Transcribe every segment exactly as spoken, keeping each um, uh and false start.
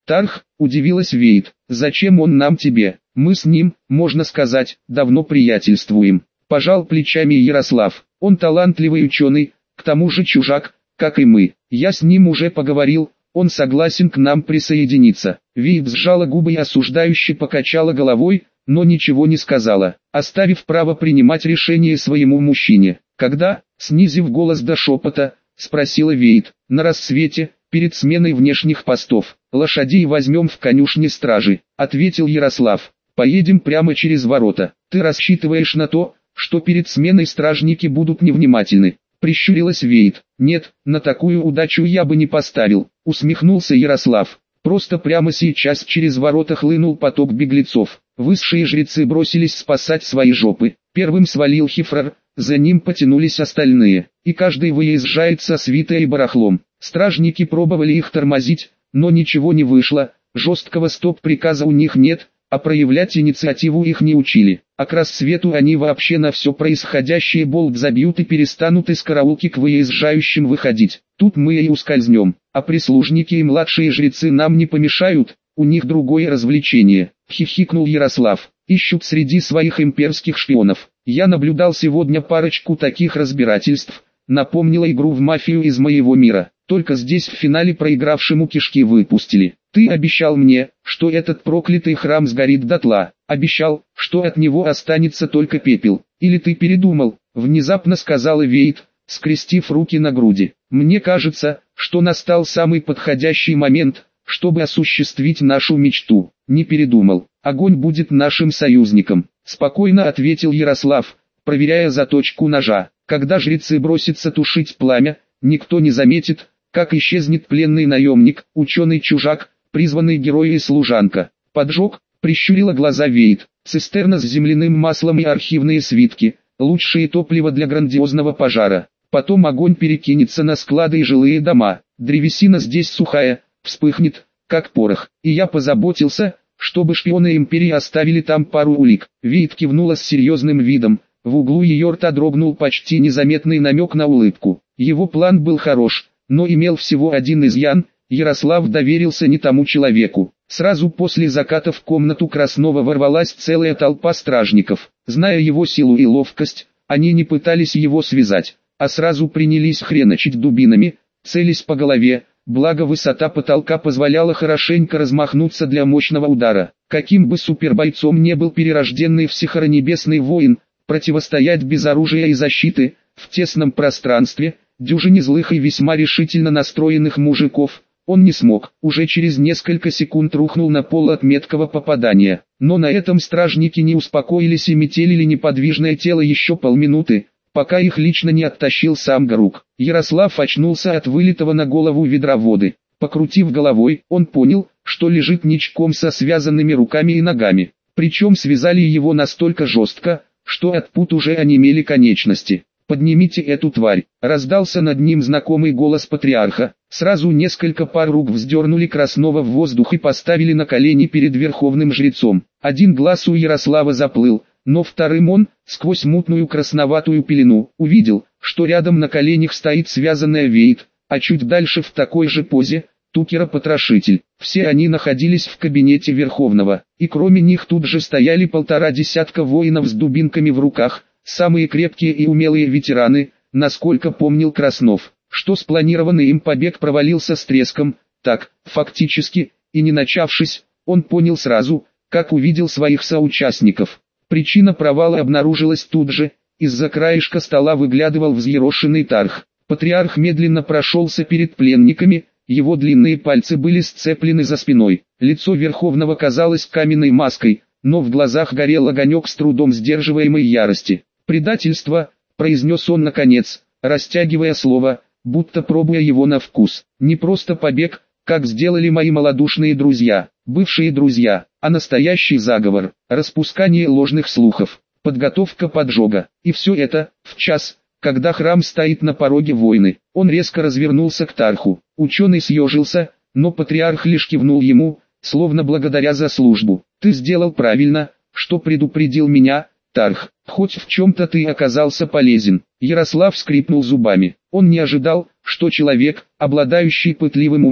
Тарх, удивилась Вейт, зачем он нам тебе? Мы с ним, можно сказать, давно приятельствуем. Пожал плечами Ярослав, он талантливый ученый, к тому же чужак, как и мы. Я с ним уже поговорил, он согласен к нам присоединиться. Вейт сжала губы и осуждающе покачала головой, но ничего не сказала, оставив право принимать решение своему мужчине. Когда, снизив голос до шепота, спросила Вейт, на рассвете, перед сменой внешних постов, лошадей возьмем в конюшне стражи, ответил Ярослав, поедем прямо через ворота. Ты рассчитываешь на то, что перед сменой стражники будут невнимательны? Прищурилась Вейт. Нет, на такую удачу я бы не поставил, усмехнулся Ярослав. Просто прямо сейчас через ворота хлынул поток беглецов. Высшие жрецы бросились спасать свои жопы. Первым свалил Хифрар, за ним потянулись остальные, и каждый выезжает со свитой и барахлом. Стражники пробовали их тормозить, но ничего не вышло, жесткого стоп-приказа у них нет, а проявлять инициативу их не учили. А к рассвету они вообще на все происходящее болт забьют и перестанут из караулки к выезжающим выходить. Тут мы и ускользнем, а прислужники и младшие жрецы нам не помешают, у них другое развлечение, хихикнул Ярослав. Ищут среди своих имперских шпионов. Я наблюдал сегодня парочку таких разбирательств, напомнила игру в мафию из моего мира, только здесь в финале проигравшему кишки выпустили. Ты обещал мне, что этот проклятый храм сгорит дотла, обещал, что от него останется только пепел. Или ты передумал, внезапно сказала Вейт, скрестив руки на груди. Мне кажется, что настал самый подходящий момент, чтобы осуществить нашу мечту. Не передумал, огонь будет нашим союзником, спокойно ответил Ярослав, проверяя заточку ножа. Когда жрецы бросятся тушить пламя, никто не заметит, как исчезнет пленный наемник, ученый-чужак, призванный герой и служанка. Поджог, прищурила глаза Вейт, цистерна с земляным маслом и архивные свитки, лучшее топливо для грандиозного пожара. Потом огонь перекинется на склады и жилые дома, древесина здесь сухая, вспыхнет, как порох, и я позаботился, чтобы шпионы империи оставили там пару улик. Вейт кивнула с серьезным видом, в углу ее рта дрогнул почти незаметный намек на улыбку. Его план был хорош, но имел всего один изъян, Ярослав доверился не тому человеку. Сразу после заката в комнату Краснова ворвалась целая толпа стражников. Зная его силу и ловкость, они не пытались его связать, а сразу принялись хреночить дубинами, целясь по голове. Благо высота потолка позволяла хорошенько размахнуться для мощного удара. Каким бы супербойцом не был перерожденный в сихаронебесный воин, противостоять без оружия и защиты, в тесном пространстве, дюжине злых и весьма решительно настроенных мужиков, он не смог. Уже через несколько секунд рухнул на пол от меткого попадания. Но на этом стражники не успокоились и метелили неподвижное тело еще полминуты, пока их лично не оттащил сам Гарук. Ярослав очнулся от вылитого на голову ведра воды. Покрутив головой, он понял, что лежит ничком со связанными руками и ногами. Причем связали его настолько жестко, что от пут уже онемели конечности. «Поднимите эту тварь!» — раздался над ним знакомый голос патриарха. Сразу несколько пар рук вздернули Краснова в воздух и поставили на колени перед верховным жрецом. Один глаз у Ярослава заплыл, но вторым он, сквозь мутную красноватую пелену, увидел, что рядом на коленях стоит связанная Вейт, а чуть дальше в такой же позе — Тукера-потрошитель. Все они находились в кабинете Верховного, и кроме них тут же стояли полтора десятка воинов с дубинками в руках, самые крепкие и умелые ветераны, насколько помнил Краснов, что спланированный им побег провалился с треском. Так, фактически, и не начавшись, он понял сразу, как увидел своих соучастников. Причина провала обнаружилась тут же, из-за краешка стола выглядывал взъерошенный Тарх. Патриарх медленно прошелся перед пленниками, его длинные пальцы были сцеплены за спиной. Лицо Верховного казалось каменной маской, но в глазах горел огонек с трудом сдерживаемой ярости. «Предательство», — произнес он наконец, растягивая слово, будто пробуя его на вкус. «Не просто побег, как сделали мои малодушные друзья, бывшие друзья, а настоящий заговор, распускание ложных слухов, подготовка поджога. И все это, в час, когда храм стоит на пороге войны». Он резко развернулся к Тарху. Ученый съежился, но патриарх лишь кивнул ему, словно благодаря за службу. «Ты сделал правильно, что предупредил меня, Тарх, хоть в чем-то ты оказался полезен». Ярослав скрипнул зубами. Он не ожидал, что человек, обладающий пытливым умом,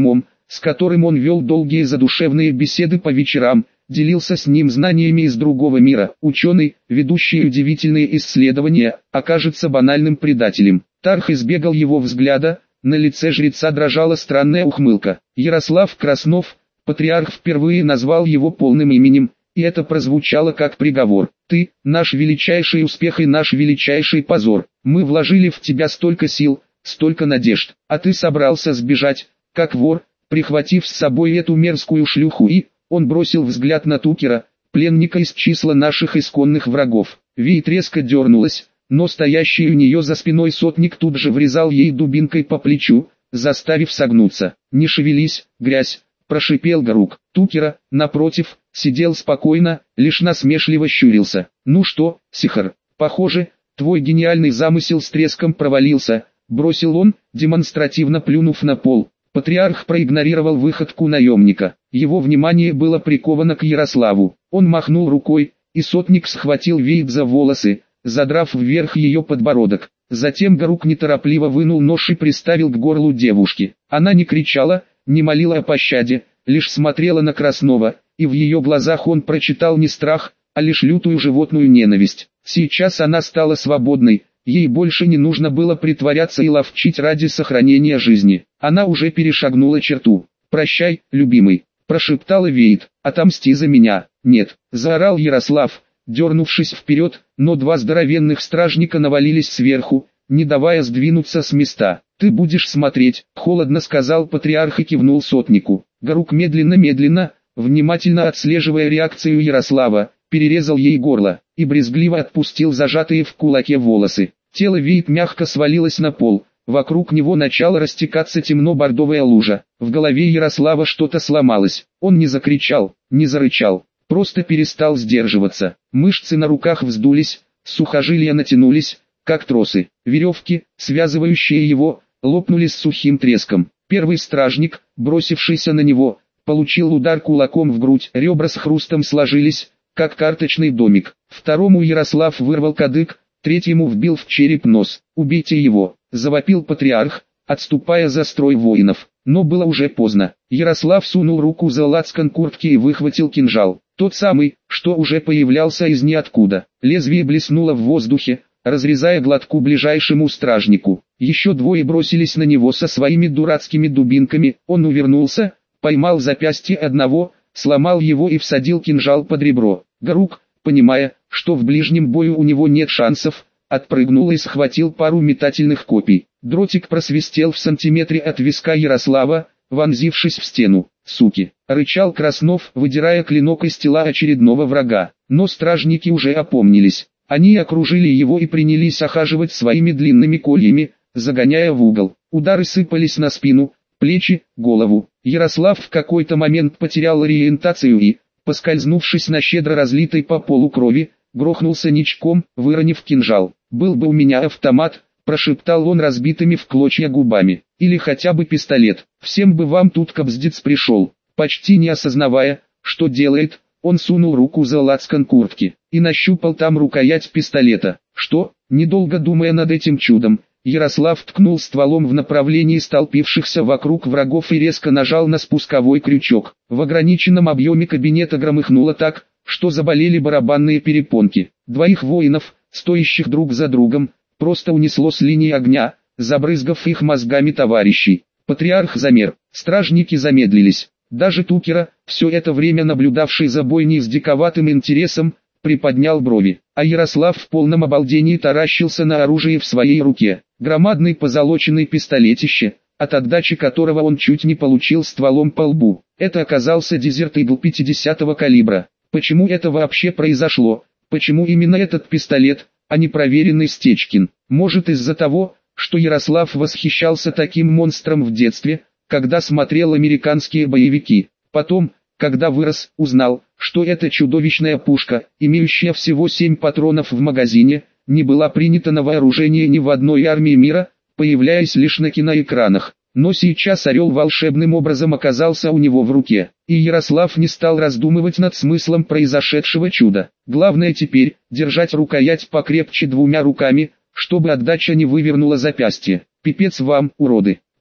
с которым он вел долгие задушевные беседы по вечерам, делился с ним знаниями из другого мира. Ученый, ведущий удивительные исследования, окажется банальным предателем. Тарх избегал его взгляда, на лице жреца дрожала странная ухмылка. Ярослав Краснов, патриарх, впервые назвал его полным именем, и это прозвучало как приговор. «Ты – наш величайший успех и наш величайший позор. Мы вложили в тебя столько сил, столько надежд, а ты собрался сбежать, как вор, прихватив с собой эту мерзкую шлюху и...» Он бросил взгляд на Тукера, пленника из числа наших исконных врагов. Вейт резко дернулась, но стоящий у нее за спиной сотник тут же врезал ей дубинкой по плечу, заставив согнуться. «Не шевелись, грязь!» – прошипел Гарук. Тукера, напротив, сидел спокойно, лишь насмешливо щурился. «Ну что, Сихар, похоже, твой гениальный замысел с треском провалился», – бросил он, демонстративно плюнув на пол. Патриарх проигнорировал выходку наемника. Его внимание было приковано к Ярославу. Он махнул рукой, и сотник схватил Вейт за волосы, задрав вверх ее подбородок. Затем Гарук неторопливо вынул нож и приставил к горлу девушки. Она не кричала, не молила о пощаде, лишь смотрела на Краснова, и в ее глазах он прочитал не страх, а лишь лютую животную ненависть. Сейчас она стала свободной. Ей больше не нужно было притворяться и ловчить ради сохранения жизни. Она уже перешагнула черту. «Прощай, любимый», – прошептала Вейт, – «отомсти за меня». «Нет», – заорал Ярослав, дернувшись вперед, но два здоровенных стражника навалились сверху, не давая сдвинуться с места. «Ты будешь смотреть», – холодно сказал патриарх и кивнул сотнику. Гарук медленно-медленно, внимательно отслеживая реакцию Ярослава, перерезал ей горло и брезгливо отпустил зажатые в кулаке волосы. Тело Вейт мягко свалилось на пол, вокруг него начала растекаться темно-бордовая лужа. В голове Ярослава что-то сломалось. Он не закричал, не зарычал, просто перестал сдерживаться. Мышцы на руках вздулись, сухожилия натянулись, как тросы. Веревки, связывающие его, лопнули с сухим треском. Первый стражник, бросившийся на него, получил удар кулаком в грудь. Ребра с хрустом сложились, как карточный домик. Второму Ярослав вырвал кадык, третьему вбил в череп нос. «Убейте его!» – завопил патриарх, отступая за строй воинов. Но было уже поздно. Ярослав сунул руку за лацкан куртки и выхватил кинжал. Тот самый, что уже появлялся из ниоткуда. Лезвие блеснуло в воздухе, разрезая глотку ближайшему стражнику. Еще двое бросились на него со своими дурацкими дубинками. Он увернулся, поймал запястье одного, сломал его и всадил кинжал под ребро. Гарук, понимая, что в ближнем бою у него нет шансов, отпрыгнул и схватил пару метательных копий. Дротик просвистел в сантиметре от виска Ярослава, вонзившись в стену. «Суки!» — рычал Краснов, выдирая клинок из тела очередного врага. Но стражники уже опомнились. Они окружили его и принялись охаживать своими длинными кольями, загоняя в угол. Удары сыпались на спину, плечи, голову. Ярослав в какой-то момент потерял ориентацию и, поскользнувшись на щедро разлитой по полу крови, грохнулся ничком, выронив кинжал. «Был бы у меня автомат», – прошептал он разбитыми в клочья губами, – «или хотя бы пистолет, всем бы вам тут кобздец пришел». Почти не осознавая, что делает, он сунул руку за лацкан куртки и нащупал там рукоять пистолета. Что, недолго думая над этим чудом, Ярослав ткнул стволом в направлении столпившихся вокруг врагов и резко нажал на спусковой крючок. В ограниченном объеме кабинета громыхнуло так, что заболели барабанные перепонки. Двоих воинов, стоящих друг за другом, просто унесло с линии огня, забрызгав их мозгами товарищей. Патриарх замер, стражники замедлились. Даже Тукера, все это время наблюдавший за бойней с диковатым интересом, приподнял брови, а Ярослав в полном обалдении таращился на оружие в своей руке. Громадный позолоченный пистолетище, от отдачи которого он чуть не получил стволом по лбу. Это оказался Desert Eagle пятидесятого калибра. Почему это вообще произошло? Почему именно этот пистолет, а не проверенный Стечкин? Может, из-за того, что Ярослав восхищался таким монстром в детстве, когда смотрел американские боевики. Потом, когда вырос, узнал, что эта чудовищная пушка, имеющая всего семь патронов в магазине, не была принята на вооружение ни в одной армии мира, появляясь лишь на киноэкранах. Но сейчас орел волшебным образом оказался у него в руке, и Ярослав не стал раздумывать над смыслом произошедшего чуда. Главное теперь, держать рукоять покрепче двумя руками, чтобы отдача не вывернула запястье. «Пипец вам, уроды!»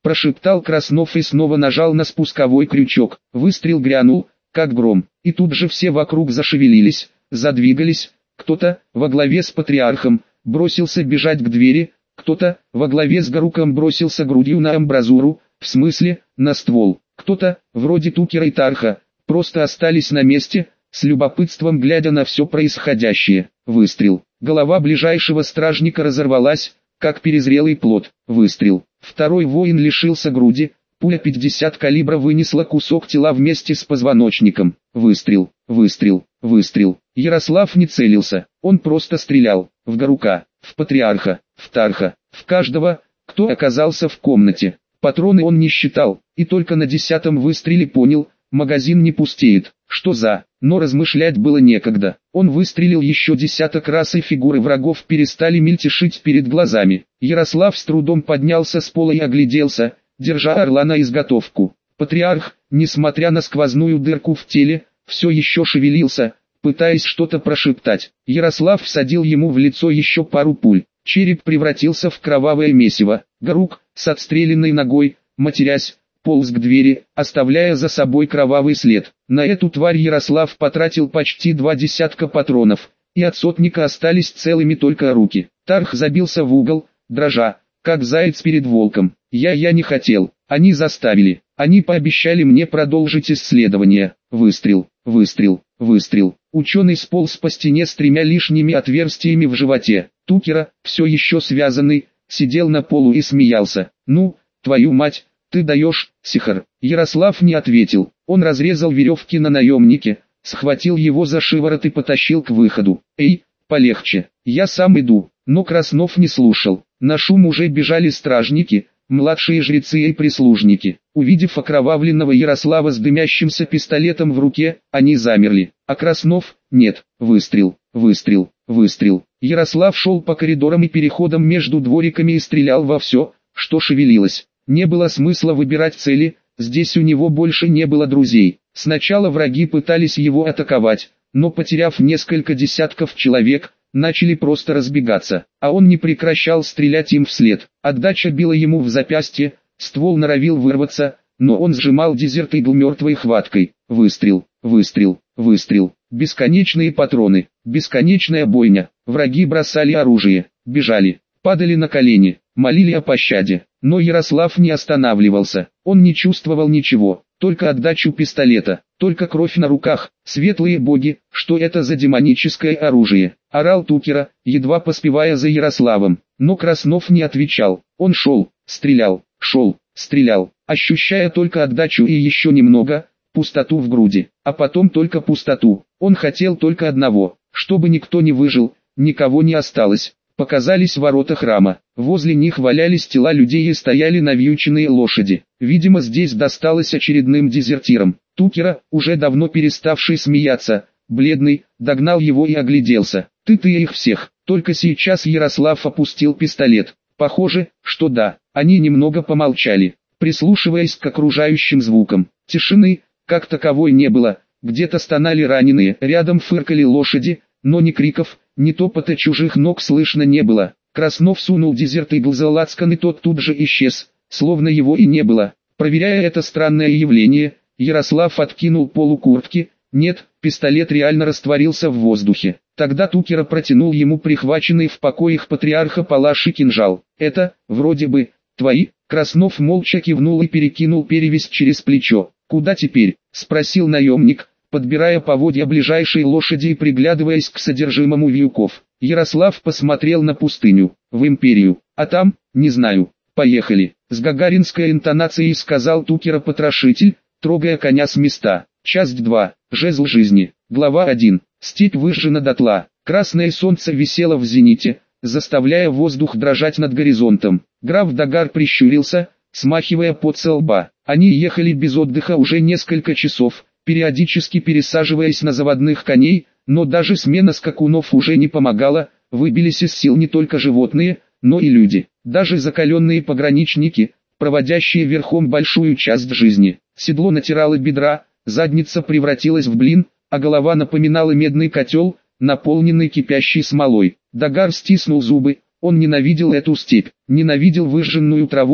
прошептал Краснов и снова нажал на спусковой крючок. Выстрел грянул, как гром, и тут же все вокруг зашевелились, задвигались. Кто-то, во главе с патриархом, бросился бежать к двери, кто-то, во главе с Гаруком, бросился грудью на амбразуру, в смысле, на ствол. Кто-то, вроде Тукера и Тарха, просто остались на месте, с любопытством глядя на все происходящее. Выстрел. Голова ближайшего стражника разорвалась, как перезрелый плод. Выстрел. Второй воин лишился груди, пуля пятьдесят калибра вынесла кусок тела вместе с позвоночником. Выстрел, выстрел, выстрел. Ярослав не целился, он просто стрелял. В Гарука, в Патриарха, в Тарха, в каждого, кто оказался в комнате. Патроны он не считал, и только на десятом выстреле понял, магазин не пустеет. Что за... Но размышлять было некогда. Он выстрелил еще десяток раз, и фигуры врагов перестали мельтешить перед глазами. Ярослав с трудом поднялся с пола и огляделся, держа орла на изготовку. Патриарх, несмотря на сквозную дырку в теле, все еще шевелился, пытаясь что-то прошептать. Ярослав всадил ему в лицо еще пару пуль. Череп превратился в кровавое месиво. Гарук, с отстрелянной ногой, матерясь, полз к двери, оставляя за собой кровавый след. На эту тварь Ярослав потратил почти два десятка патронов, и от сотника остались целыми только руки. Тарх забился в угол, дрожа, как заяц перед волком. Я я не хотел, они заставили, они пообещали мне продолжить исследование. Выстрел, выстрел, выстрел. Ученый сполз по стене с тремя лишними отверстиями в животе. Тукера, все еще связанный, сидел на полу и смеялся. «Ну, твою мать, ты даешь, Сихар!» Ярослав не ответил. Он разрезал веревки на наемнике, схватил его за шиворот и потащил к выходу. «Эй, полегче, я сам иду!» Но Краснов не слушал. На шум уже бежали стражники, младшие жрецы и прислужники. Увидев окровавленного Ярослава с дымящимся пистолетом в руке, они замерли. А Краснов — нет. Выстрел, выстрел, выстрел. Ярослав шел по коридорам и переходам между двориками и стрелял во все, что шевелилось. Не было смысла выбирать цели, здесь у него больше не было друзей. Сначала враги пытались его атаковать, но потеряв несколько десятков человек, начали просто разбегаться, а он не прекращал стрелять им вслед. Отдача била ему в запястье, ствол норовил вырваться, но он сжимал Desert Eagle мертвой хваткой. Выстрел, выстрел, выстрел. Бесконечные патроны, бесконечная бойня. Враги бросали оружие, бежали, падали на колени, молили о пощаде. Но Ярослав не останавливался, он не чувствовал ничего, только отдачу пистолета, только кровь на руках. Светлые боги, что это за демоническое оружие? Орал Тукера, едва поспевая за Ярославом. Но Краснов не отвечал, он шел, стрелял, шел, стрелял, ощущая только отдачу и еще немного, пустоту в груди, а потом только пустоту. Он хотел только одного, чтобы никто не выжил, никого не осталось. Показались ворота храма, возле них валялись тела людей и стояли навьюченные лошади. Видимо, здесь досталось очередным дезертирам. Тукера, уже давно переставший смеяться, бледный, догнал его и огляделся. «Ты-ты их всех!» Только сейчас Ярослав опустил пистолет. Похоже, что да. Они немного помолчали, прислушиваясь к окружающим звукам. Тишины, как таковой, не было. Где-то стонали раненые, рядом фыркали лошади, но ни криков, ни топота чужих ног слышно не было. Краснов сунул Desert Eagle за лацкан, и тот тут же исчез, словно его и не было. Проверяя это странное явление, Ярослав откинул полу куртки. Нет, пистолет реально растворился в воздухе. Тогда Тукера протянул ему прихваченный в покоях патриарха палаш и кинжал. «Это, вроде бы, твои?» Краснов молча кивнул и перекинул перевязь через плечо. «Куда теперь?» — спросил наемник, подбирая поводья ближайшей лошади и приглядываясь к содержимому вьюков. Ярослав посмотрел на пустыню, в империю, а там, не знаю, поехали. С гагаринской интонацией сказал Тукера-потрошитель, трогая коня с места. Часть два. Жезл жизни. Глава один. Степь выжжена дотла. Красное солнце висело в зените, заставляя воздух дрожать над горизонтом. Граф Дагар прищурился, смахивая пот со лба. Они ехали без отдыха уже несколько часов, периодически пересаживаясь на заводных коней, но даже смена скакунов уже не помогала, выбились из сил не только животные, но и люди. Даже закаленные пограничники, проводящие верхом большую часть жизни. Седло натирало бедра, задница превратилась в блин, а голова напоминала медный котел, наполненный кипящей смолой. Дагар стиснул зубы, он ненавидел эту степь, ненавидел выжженную траву,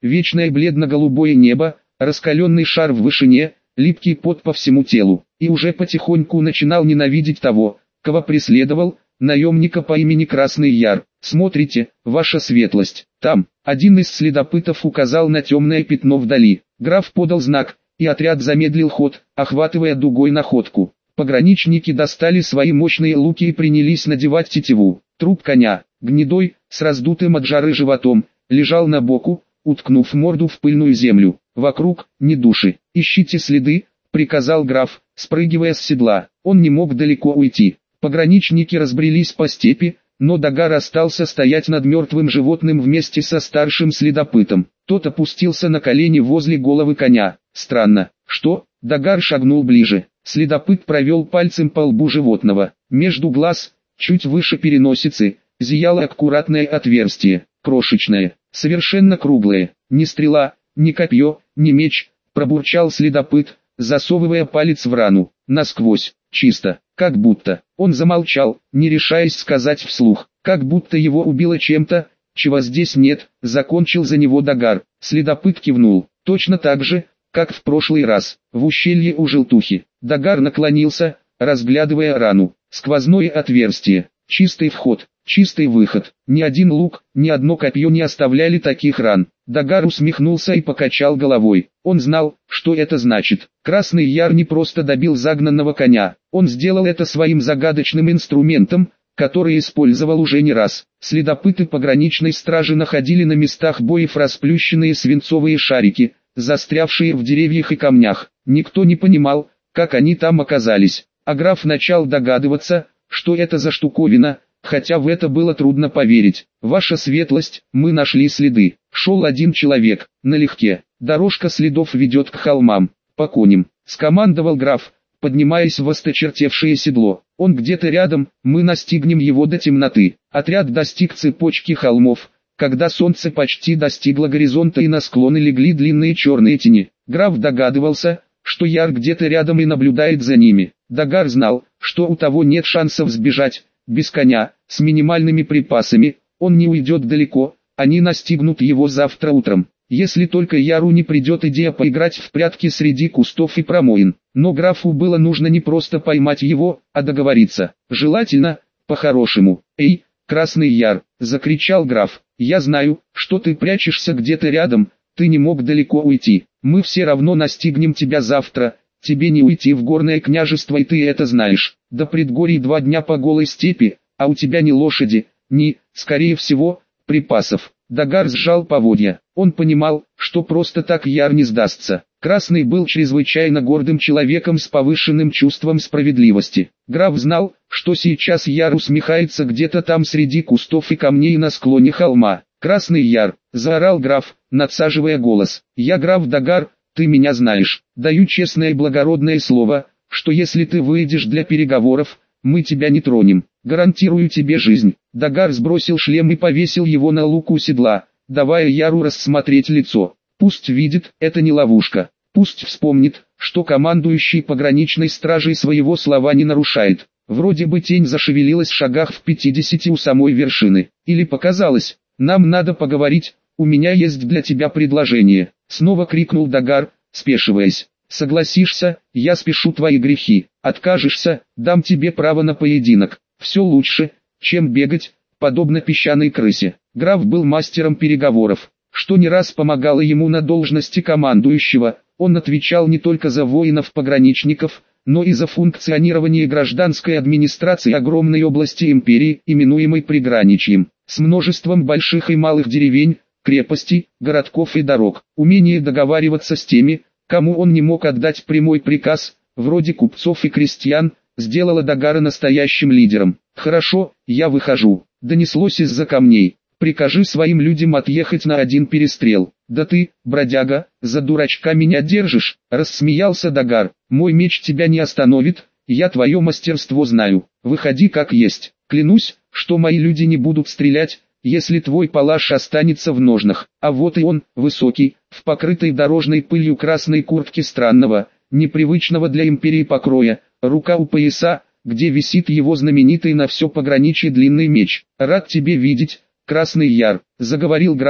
вечное бледно-голубое небо, раскаленный шар в вышине, липкий пот по всему телу, и уже потихоньку начинал ненавидеть того, кого преследовал, наемника по имени Красный Яр. «Смотрите, ваша светлость, там». Один из следопытов указал на темное пятно вдали. Граф подал знак, и отряд замедлил ход, охватывая дугой находку. Пограничники достали свои мощные луки и принялись надевать тетиву. Труп коня, гнедой, с раздутым от жары животом, лежал на боку, уткнув морду в пыльную землю. Вокруг ни души. «Ищите следы», — приказал граф, спрыгивая с седла. Он не мог далеко уйти. Пограничники разбрелись по степи, но Дагар остался стоять над мертвым животным вместе со старшим следопытом. Тот опустился на колени возле головы коня. «Странно, что?» Дагар шагнул ближе. Следопыт провел пальцем по лбу животного. Между глаз, чуть выше переносицы, зияло аккуратное отверстие, крошечное, совершенно круглое. Ни стрела, ни копье, ни меч, пробурчал следопыт, засовывая палец в рану. Насквозь, чисто, как будто. Он замолчал, не решаясь сказать вслух, как будто его убило чем-то, чего здесь нет, закончил за него Дагар. Следопыт кивнул, точно так же, как в прошлый раз, в ущелье у Желтухи. Дагар наклонился, разглядывая рану. Сквозное отверстие, чистый вход, чистый выход. Ни один лук, ни одно копье не оставляли таких ран. Дагар усмехнулся и покачал головой. Он знал, что это значит. Красный Яр не просто добил загнанного коня. Он сделал это своим загадочным инструментом, который использовал уже не раз. Следопыты пограничной стражи находили на местах боев расплющенные свинцовые шарики, застрявшие в деревьях и камнях. Никто не понимал, как они там оказались. А граф начал догадываться, что это за штуковина, хотя в это было трудно поверить. «Ваша светлость, мы нашли следы». Шел один человек, налегке. «Дорожка следов ведет к холмам, по коням», — скомандовал граф, поднимаясь в осточертевшее седло. «Он где-то рядом, мы настигнем его до темноты». Отряд достиг цепочки холмов, когда солнце почти достигло горизонта и на склоны легли длинные черные тени. Граф догадывался, что Яр где-то рядом и наблюдает за ними. Дагар знал, что у того нет шансов сбежать. Без коня, с минимальными припасами, он не уйдет далеко, они настигнут его завтра утром. Если только Яру не придет идея поиграть в прятки среди кустов и промоин. Но графу было нужно не просто поймать его, а договориться. Желательно, по-хорошему. «Эй, Красный Яр!» — закричал граф. «Я знаю, что ты прячешься где-то рядом, ты не мог далеко уйти. Мы все равно настигнем тебя завтра, тебе не уйти в горное княжество и ты это знаешь. До предгорий два дня по голой степи, а у тебя ни лошади, ни, скорее всего, припасов». Дагар сжал поводья. Он понимал, что просто так Яр не сдастся. Красный был чрезвычайно гордым человеком с повышенным чувством справедливости. Граф знал, что сейчас Яр усмехается где-то там среди кустов и камней на склоне холма. «Красный Яр!» — заорал граф, надсаживая голос. «Я граф Дагар, ты меня знаешь. Даю честное и благородное слово, что если ты выйдешь для переговоров, мы тебя не тронем. Гарантирую тебе жизнь». Дагар сбросил шлем и повесил его на луку седла, давая Яру рассмотреть лицо. Пусть видит, это не ловушка. Пусть вспомнит, что командующий пограничной стражей своего слова не нарушает. Вроде бы тень зашевелилась в шагах в пятидесяти у самой вершины. Или показалось, нам надо поговорить, у меня есть для тебя предложение. Снова крикнул Дагар, спешиваясь. Согласишься, я спешу твои грехи. Откажешься, дам тебе право на поединок. Все лучше, чем бегать, подобно песчаной крысе. Граф был мастером переговоров, что не раз помогало ему на должности командующего. Он отвечал не только за воинов-пограничников, но и за функционирование гражданской администрации огромной области империи, именуемой приграничьем, с множеством больших и малых деревень, крепостей, городков и дорог. Умение договариваться с теми, кому он не мог отдать прямой приказ, вроде купцов и крестьян, сделало Дагара настоящим лидером. «Хорошо, я выхожу», — донеслось из-за камней. «Прикажи своим людям отъехать на один перестрел». «Да ты, бродяга, за дурачка меня держишь», — рассмеялся Дагар. «Мой меч тебя не остановит, я твое мастерство знаю. Выходи как есть. Клянусь, что мои люди не будут стрелять, если твой палаш останется в ножнах». А вот и он, высокий, в покрытой дорожной пылью красной куртке странного, непривычного для империи покроя, рука у пояса, где висит его знаменитый на все пограничье длинный меч. «Рад тебе видеть, Красный Яр», — заговорил граф,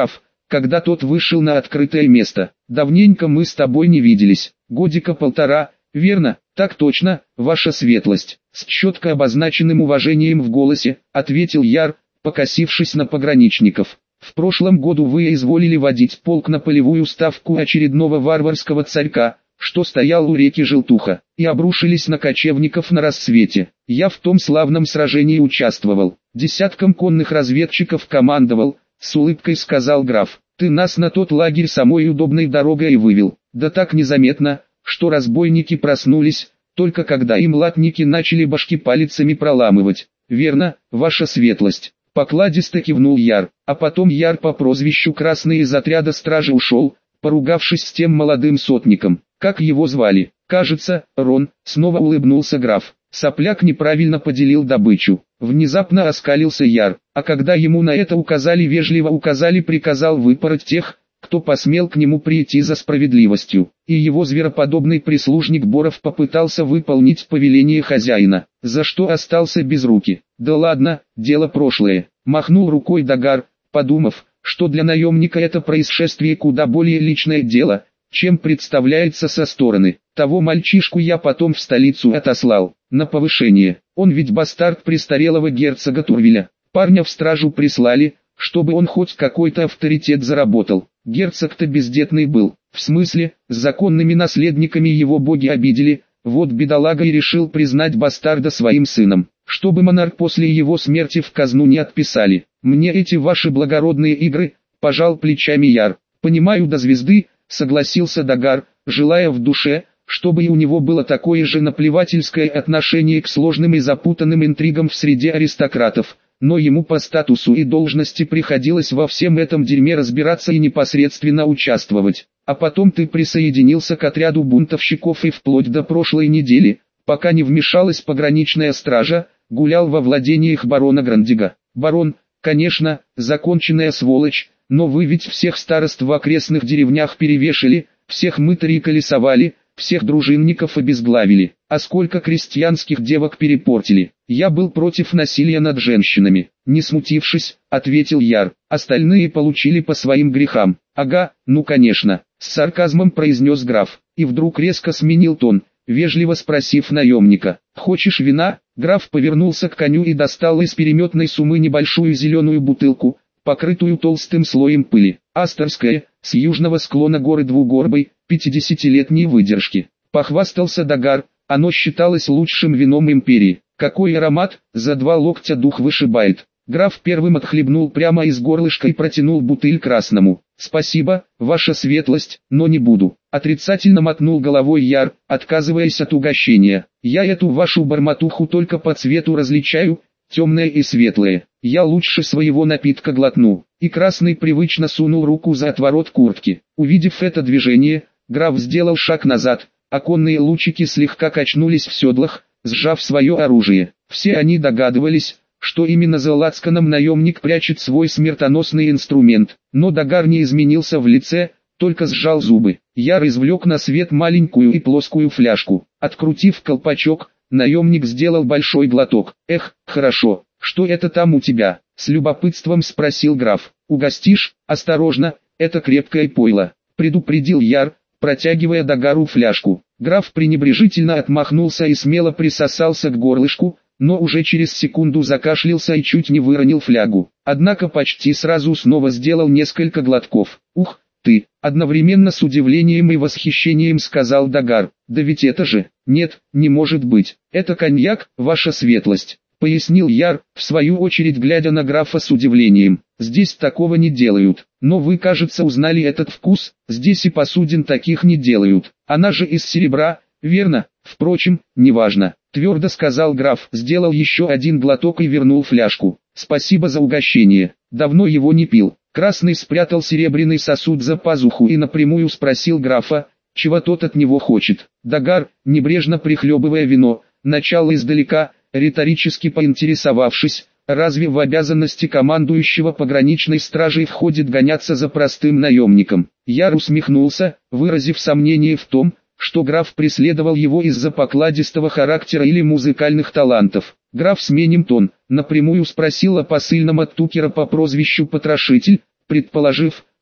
когда тот вышел на открытое место. Давненько мы с тобой не виделись, годика полтора, верно? Так точно, ваша светлость. С четко обозначенным уважением в голосе, ответил Яр, покосившись на пограничников. В прошлом году вы изволили водить полк на полевую ставку очередного варварского царька, что стоял у реки Желтуха, и обрушились на кочевников на рассвете. Я в том славном сражении участвовал, десятком конных разведчиков командовал, с улыбкой сказал граф. Ты нас на тот лагерь самой удобной дорогой вывел, да так незаметно, что разбойники проснулись, только когда им латники начали башки палицами проламывать. Верно, ваша светлость. Покладисто кивнул Яр, а потом Яр по прозвищу Красный из отряда стражи ушел, поругавшись с тем молодым сотником. Как его звали? Кажется, Рон. Снова улыбнулся граф. Сопляк неправильно поделил добычу. Внезапно оскалился Яр, а когда ему на это указали, вежливо указали, приказал выпороть тех, кто посмел к нему прийти за справедливостью. И его звероподобный прислужник Боров попытался выполнить повеление хозяина, за что остался без руки. Да ладно, дело прошлое. Махнул рукой Дагар, подумав, что для наемника это происшествие куда более личное дело, чем представляется со стороны. Того мальчишку я потом в столицу отослал, на повышение. Он ведь бастард престарелого герцога Турвиля. Парня в стражу прислали, чтобы он хоть какой-то авторитет заработал. Герцог-то бездетный был, в смысле, с законными наследниками его боги обидели, вот бедолага и решил признать бастарда своим сыном, чтобы монарх после его смерти в казну не отписали. Мне эти ваши благородные игры, пожал плечами Яр. Понимаю до звезды, согласился Дагар, желая в душе, чтобы и у него было такое же наплевательское отношение к сложным и запутанным интригам в среде аристократов, но ему по статусу и должности приходилось во всем этом дерьме разбираться и непосредственно участвовать. А потом ты присоединился к отряду бунтовщиков и вплоть до прошлой недели, пока не вмешалась пограничная стража, гулял во владениях барона Грандига. Барон, конечно, законченная сволочь, но вы ведь всех старост в окрестных деревнях перевешали, всех мытарей колесовали, всех дружинников обезглавили, а сколько крестьянских девок перепортили. Я был против насилия над женщинами. Не смутившись, ответил Яр, остальные получили по своим грехам. Ага, ну конечно, с сарказмом произнес граф, и вдруг резко сменил тон, вежливо спросив наемника, хочешь вина? Граф повернулся к коню и достал из переметной суммы небольшую зеленую бутылку, покрытую толстым слоем пыли. Асторская, с южного склона горы Двугорбой, пятидесятилетней выдержки. Похвастался Дагар, оно считалось лучшим вином империи. Какой аромат, за два локтя дух вышибает. Граф первым отхлебнул прямо из горлышка и протянул бутыль Красному. «Спасибо, ваша светлость, но не буду». Отрицательно мотнул головой Яр, отказываясь от угощения. «Я эту вашу бормотуху только по цвету различаю, темное и светлое. Я лучше своего напитка глотну». И Красный привычно сунул руку за отворот куртки. Увидев это движение, граф сделал шаг назад, а конные лучики слегка качнулись в седлах, сжав свое оружие. Все они догадывались, что именно за лацканом наемник прячет свой смертоносный инструмент, но Дагар не изменился в лице, только сжал зубы. Яр извлек на свет маленькую и плоскую фляжку. Открутив колпачок, наемник сделал большой глоток. «Эх, хорошо, что это там у тебя?» — с любопытством спросил граф. «Угостишь? Осторожно, это крепкое пойло», — предупредил Яр, протягивая Дагару фляжку. Граф пренебрежительно отмахнулся и смело присосался к горлышку, но уже через секунду закашлялся и чуть не выронил флягу. Однако почти сразу снова сделал несколько глотков. «Ух ты!» — одновременно с удивлением и восхищением сказал Дагар. «Да ведь это же... Нет, не может быть. Это коньяк, ваша светлость», — пояснил Яр, в свою очередь глядя на графа с удивлением. «Здесь такого не делают. Но вы, кажется, узнали этот вкус. Здесь и посудин таких не делают. Она же из серебра, верно? Впрочем, неважно», — твердо сказал граф. Сделал еще один глоток и вернул фляжку. «Спасибо за угощение. Давно его не пил». Красный спрятал серебряный сосуд за пазуху и напрямую спросил графа, чего тот от него хочет. Дагар, небрежно прихлебывая вино, начал издалека, риторически поинтересовавшись, разве в обязанности командующего пограничной стражей входит гоняться за простым наемником. Яр усмехнулся, выразив сомнение в том, что граф преследовал его из-за покладистого характера или музыкальных талантов. Граф, сменим тон, напрямую спросил о посыльном от Тукера по прозвищу Потрошитель, предположив,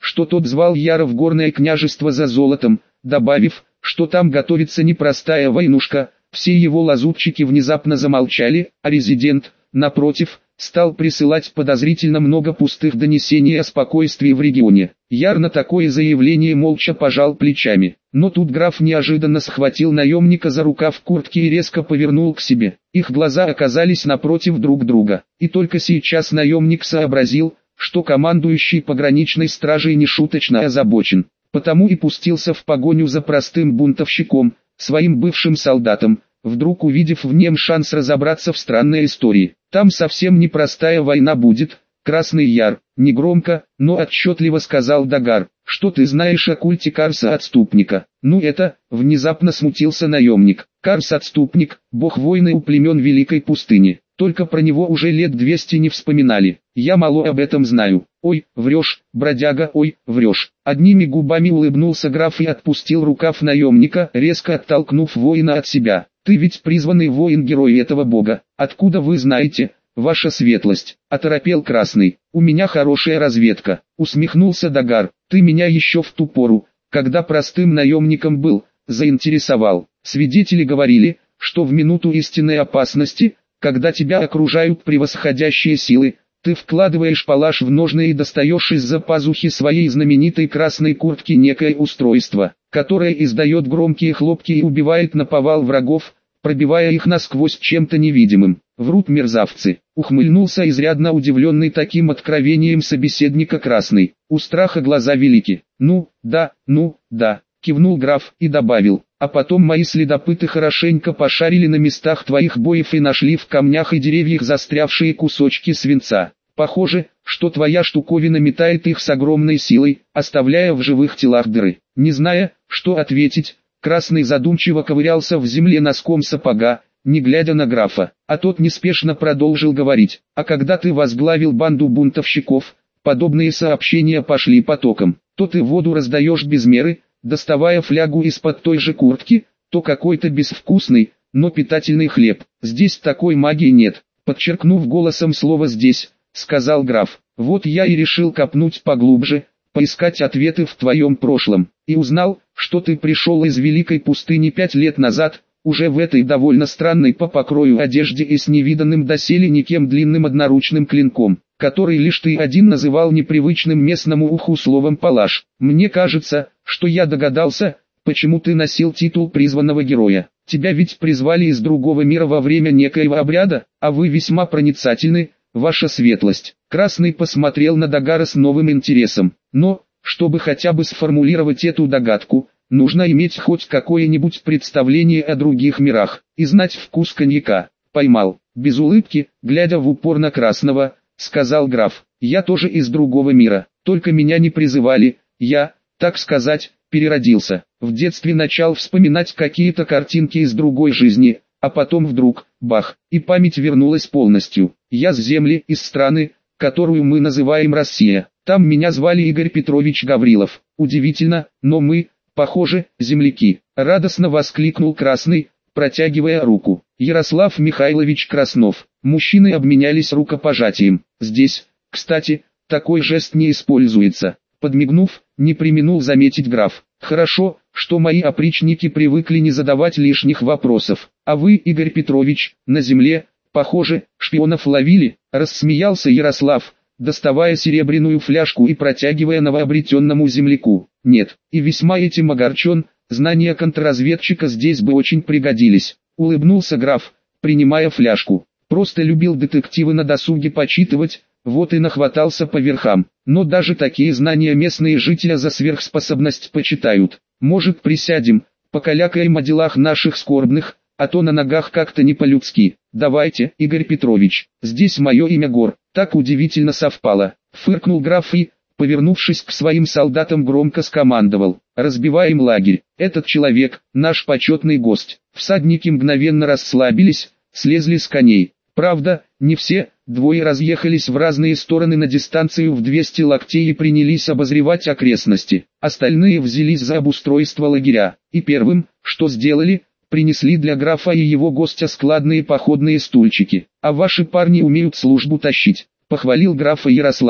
что тот звал Яра в горное княжество за золотом, добавив, что там готовится непростая войнушка. Все его лазутчики внезапно замолчали, а резидент, напротив, стал присылать подозрительно много пустых донесений о спокойствии в регионе. Яр на такое заявление молча пожал плечами. Но тут граф неожиданно схватил наемника за рукав куртки и резко повернул к себе. Их глаза оказались напротив друг друга. И только сейчас наемник сообразил, что командующий пограничной стражей нешуточно озабочен. Потому и пустился в погоню за простым бунтовщиком, своим бывшим солдатом, вдруг увидев в нем шанс разобраться в странной истории. Там совсем непростая война будет, Красный Яр, негромко, но отчетливо сказал Дагар. Что ты знаешь о культе Карса-отступника? Ну это, внезапно смутился наемник. Карс-отступник, бог войны у племен Великой пустыни. Только про него уже лет двести не вспоминали. Я мало об этом знаю. Ой, врешь, бродяга, ой, врешь. Одними губами улыбнулся граф и отпустил рукав наемника, резко оттолкнув воина от себя. Ты ведь призванный воин-герой этого бога. Откуда вы знаете, ваша светлость? Оторопел Красный. У меня хорошая разведка. Усмехнулся Дагар. Ты меня еще в ту пору, когда простым наемником был, заинтересовал. Свидетели говорили, что в минуту истинной опасности, когда тебя окружают превосходящие силы, ты вкладываешь палаш в ножны и достаешь из-за пазухи своей знаменитой красной куртки некое устройство, которое издает громкие хлопки и убивает наповал врагов, пробивая их насквозь чем-то невидимым. Врут мерзавцы. Ухмыльнулся изрядно удивленный таким откровением собеседника Красный. У страха глаза велики. Ну, да, ну, да, кивнул граф и добавил. А потом мои следопыты хорошенько пошарили на местах твоих боев и нашли в камнях и деревьях застрявшие кусочки свинца. Похоже, что твоя штуковина метает их с огромной силой, оставляя в живых телах дыры. Не зная, что ответить, Красный задумчиво ковырялся в земле носком сапога, не глядя на графа. А тот неспешно продолжил говорить. А когда ты возглавил банду бунтовщиков, подобные сообщения пошли потоком. То ты воду раздаешь без меры, доставая флягу из-под той же куртки, то какой-то безвкусный, но питательный хлеб. Здесь такой магии нет. Подчеркнув голосом слово «здесь», сказал граф. Вот я и решил копнуть поглубже, поискать ответы в твоем прошлом. И узнал, что ты пришел из Великой пустыни пять лет назад, уже в этой довольно странной по покрою одежде и с невиданным доселе никем длинным одноручным клинком, который лишь ты один называл непривычным местному уху словом «палаш». Мне кажется, что я догадался, почему ты носил титул призванного героя. Тебя ведь призвали из другого мира во время некоего обряда, а вы весьма проницательны, ваша светлость. Красный посмотрел на Дагара с новым интересом. Но, чтобы хотя бы сформулировать эту догадку, нужно иметь хоть какое-нибудь представление о других мирах и знать вкус коньяка. Поймал, без улыбки, глядя в упор на Красного, сказал граф. Я тоже из другого мира, только меня не призывали, я, так сказать, переродился. В детстве начал вспоминать какие-то картинки из другой жизни, а потом вдруг, бах, и память вернулась полностью. Я с земли, из страны, которую мы называем Россия. Там меня звали Игорь Петрович Гаврилов. Удивительно, но мы, похоже, земляки. Радостно воскликнул Красный, протягивая руку. Ярослав Михайлович Краснов. Мужчины обменялись рукопожатием. Здесь, кстати, такой жест не используется. Подмигнув, не преминул заметить граф. Хорошо, что мои опричники привыкли не задавать лишних вопросов. А вы, Игорь Петрович, на земле, похоже, шпионов ловили, рассмеялся Ярослав, доставая серебряную фляжку и протягивая новообретенному земляку. Нет, и весьма этим огорчен, знания контрразведчика здесь бы очень пригодились. Улыбнулся граф, принимая фляжку. Просто любил детективы на досуге почитывать, вот и нахватался по верхам. Но даже такие знания местные жители за сверхспособность почитают. Может, присядем, покалякаем о делах наших скорбных, а то на ногах как-то не по-людски. Давайте, Игорь Петрович, здесь мое имя Гор. Так удивительно совпало. Фыркнул граф и, повернувшись к своим солдатам, громко скомандовал. Разбиваем лагерь. Этот человек, наш почетный гость. Всадники мгновенно расслабились, слезли с коней. Правда, не все, двое разъехались в разные стороны на дистанцию в двести локтей и принялись обозревать окрестности. Остальные взялись за обустройство лагеря. И первым, что сделали, принесли для графа и его гостя складные походные стульчики. А ваши парни умеют службу тащить, похвалил графа Ярослав.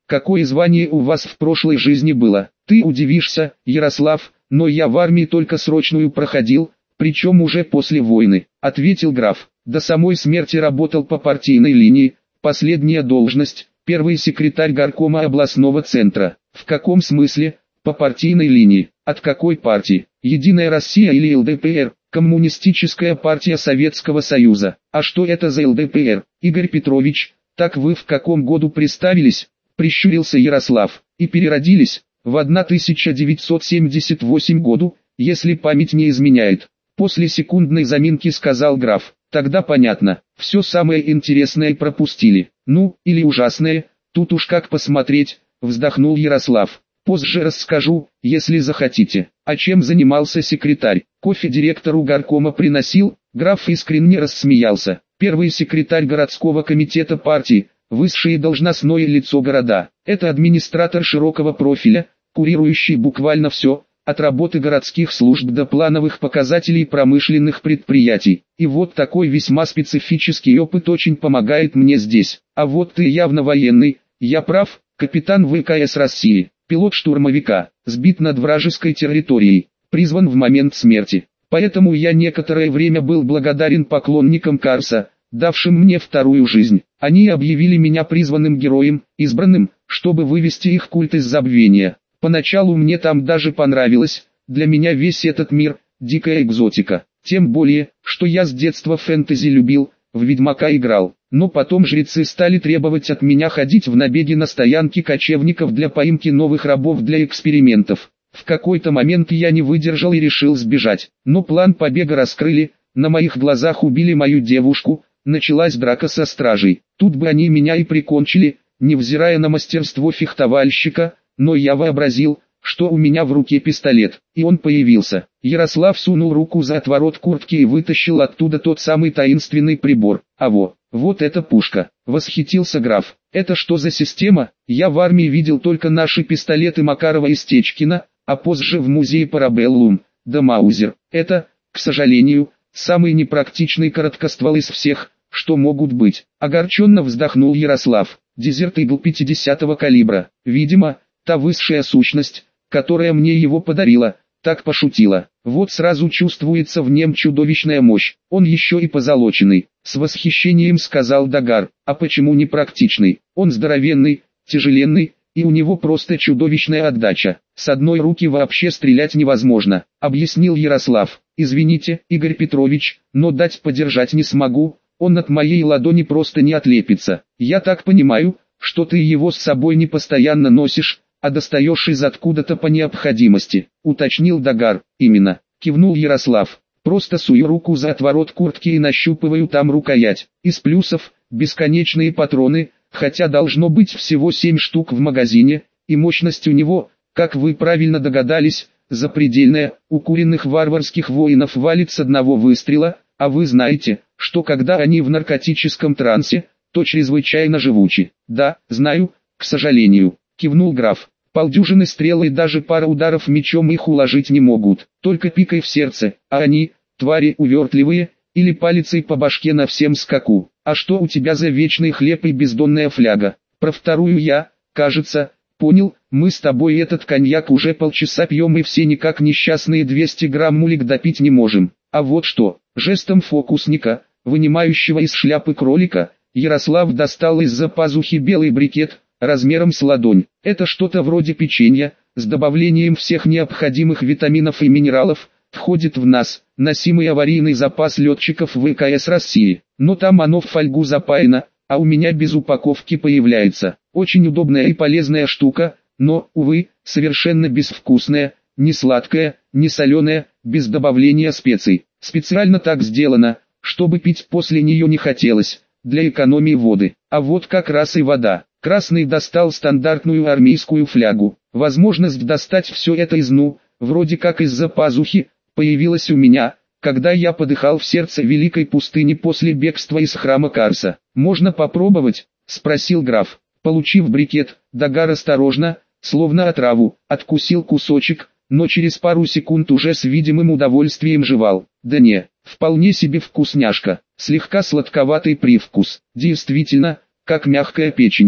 какое звание у вас в прошлой жизни было? Ты удивишься, Ярослав, но я в армии только срочную проходил, причем уже после войны, ответил граф. До самой смерти работал по партийной линии, последняя должность, первый секретарь горкома областного центра. В каком смысле? По партийной линии. От какой партии? Единая Россия или эл дэ пэ эр? Коммунистическая партия Советского Союза. А что это за эл дэ пэ эр? Игорь Петрович, так вы в каком году представились? Прищурился Ярослав. И переродились в тысяча девятьсот семьдесят восьмом году, если память не изменяет. После секундной заминки сказал граф. Тогда понятно, все самое интересное пропустили. Ну, или ужасное, тут уж как посмотреть, вздохнул Ярослав. Позже расскажу, если захотите. А чем занимался секретарь? Кофе директору горкома приносил? Граф искренне рассмеялся. Первый секретарь городского комитета партии, высшее должностное лицо города. Это администратор широкого профиля, курирующий буквально все, от работы городских служб до плановых показателей промышленных предприятий. И вот такой весьма специфический опыт очень помогает мне здесь. А вот ты явно военный, я прав, капитан вэ ка эс России. Пилот штурмовика, сбит над вражеской территорией, призван в момент смерти. Поэтому я некоторое время был благодарен поклонникам Карса, давшим мне вторую жизнь. Они объявили меня призванным героем, избранным, чтобы вывести их культ из забвения. Поначалу мне там даже понравилось, для меня весь этот мир – дикая экзотика. Тем более, что я с детства фэнтези любил, в Ведьмака играл. Но потом жрецы стали требовать от меня ходить в набеги на стоянки кочевников для поимки новых рабов для экспериментов. В какой-то момент я не выдержал и решил сбежать. Но план побега раскрыли, на моих глазах убили мою девушку, началась драка со стражей. Тут бы они меня и прикончили, невзирая на мастерство фехтовальщика, но я вообразил, что у меня в руке пистолет, и он появился. Ярослав сунул руку за отворот куртки и вытащил оттуда тот самый таинственный прибор. А во, вот эта пушка, восхитился граф. Это что за система? Я в армии видел только наши пистолеты Макарова и Стечкина, а позже в музее Парабеллум, да Маузер. Это, к сожалению, самый непрактичный короткоствол из всех, что могут быть. Огорченно вздохнул Ярослав. Дезерт Игл пятидесятого калибра. Видимо, та высшая сущность, которая мне его подарила, так пошутила. Вот сразу чувствуется в нем чудовищная мощь. Он еще и позолоченный. С восхищением сказал Дагар. А почему не практичный? Он здоровенный, тяжеленный, и у него просто чудовищная отдача. С одной руки вообще стрелять невозможно, объяснил Ярослав. Извините, Игорь Петрович, но дать подержать не смогу. Он от моей ладони просто не отлепится. Я так понимаю, что ты его с собой не постоянно носишь, а достаешь из откуда-то по необходимости, уточнил Дагар. Именно, кивнул Ярослав. Просто сую руку за отворот куртки и нащупываю там рукоять. Из плюсов, бесконечные патроны, хотя должно быть всего семь штук в магазине, и мощность у него, как вы правильно догадались, запредельная. У куриных варварских воинов валит с одного выстрела, а вы знаете, что когда они в наркотическом трансе, то чрезвычайно живучи. Да, знаю, к сожалению. Кивнул граф. Полдюжины стрел и даже пара ударов мечом их уложить не могут, только пикой в сердце, а они, твари увертливые, или палицей по башке на всем скаку. А что у тебя за вечный хлеб и бездонная фляга? Про вторую я, кажется, понял, мы с тобой этот коньяк уже полчаса пьем и все никак несчастные двести грамм мулик допить не можем. А вот что, жестом фокусника, вынимающего из шляпы кролика, Ярослав достал из-за пазухи белый брикет, размером с ладонь. Это что-то вроде печенья, с добавлением всех необходимых витаминов и минералов, входит в нас, носимый аварийный запас летчиков вэ ка эс России. Но там оно в фольгу запаяно, а у меня без упаковки появляется. Очень удобная и полезная штука, но, увы, совершенно безвкусная, не сладкая, не соленая, без добавления специй. Специально так сделано, чтобы пить после нее не хотелось, для экономии воды. А вот как раз и вода. Красный достал стандартную армейскую флягу. Возможность достать все это из ну, вроде как из-за пазухи, появилась у меня, когда я подыхал в сердце великой пустыни после бегства из храма Карса. «Можно попробовать?» – спросил граф. Получив брикет, Дагар осторожно, словно отраву, откусил кусочек, но через пару секунд уже с видимым удовольствием жевал. Да не, вполне себе вкусняшка, слегка сладковатый привкус. Действительно, как мягкая печенька.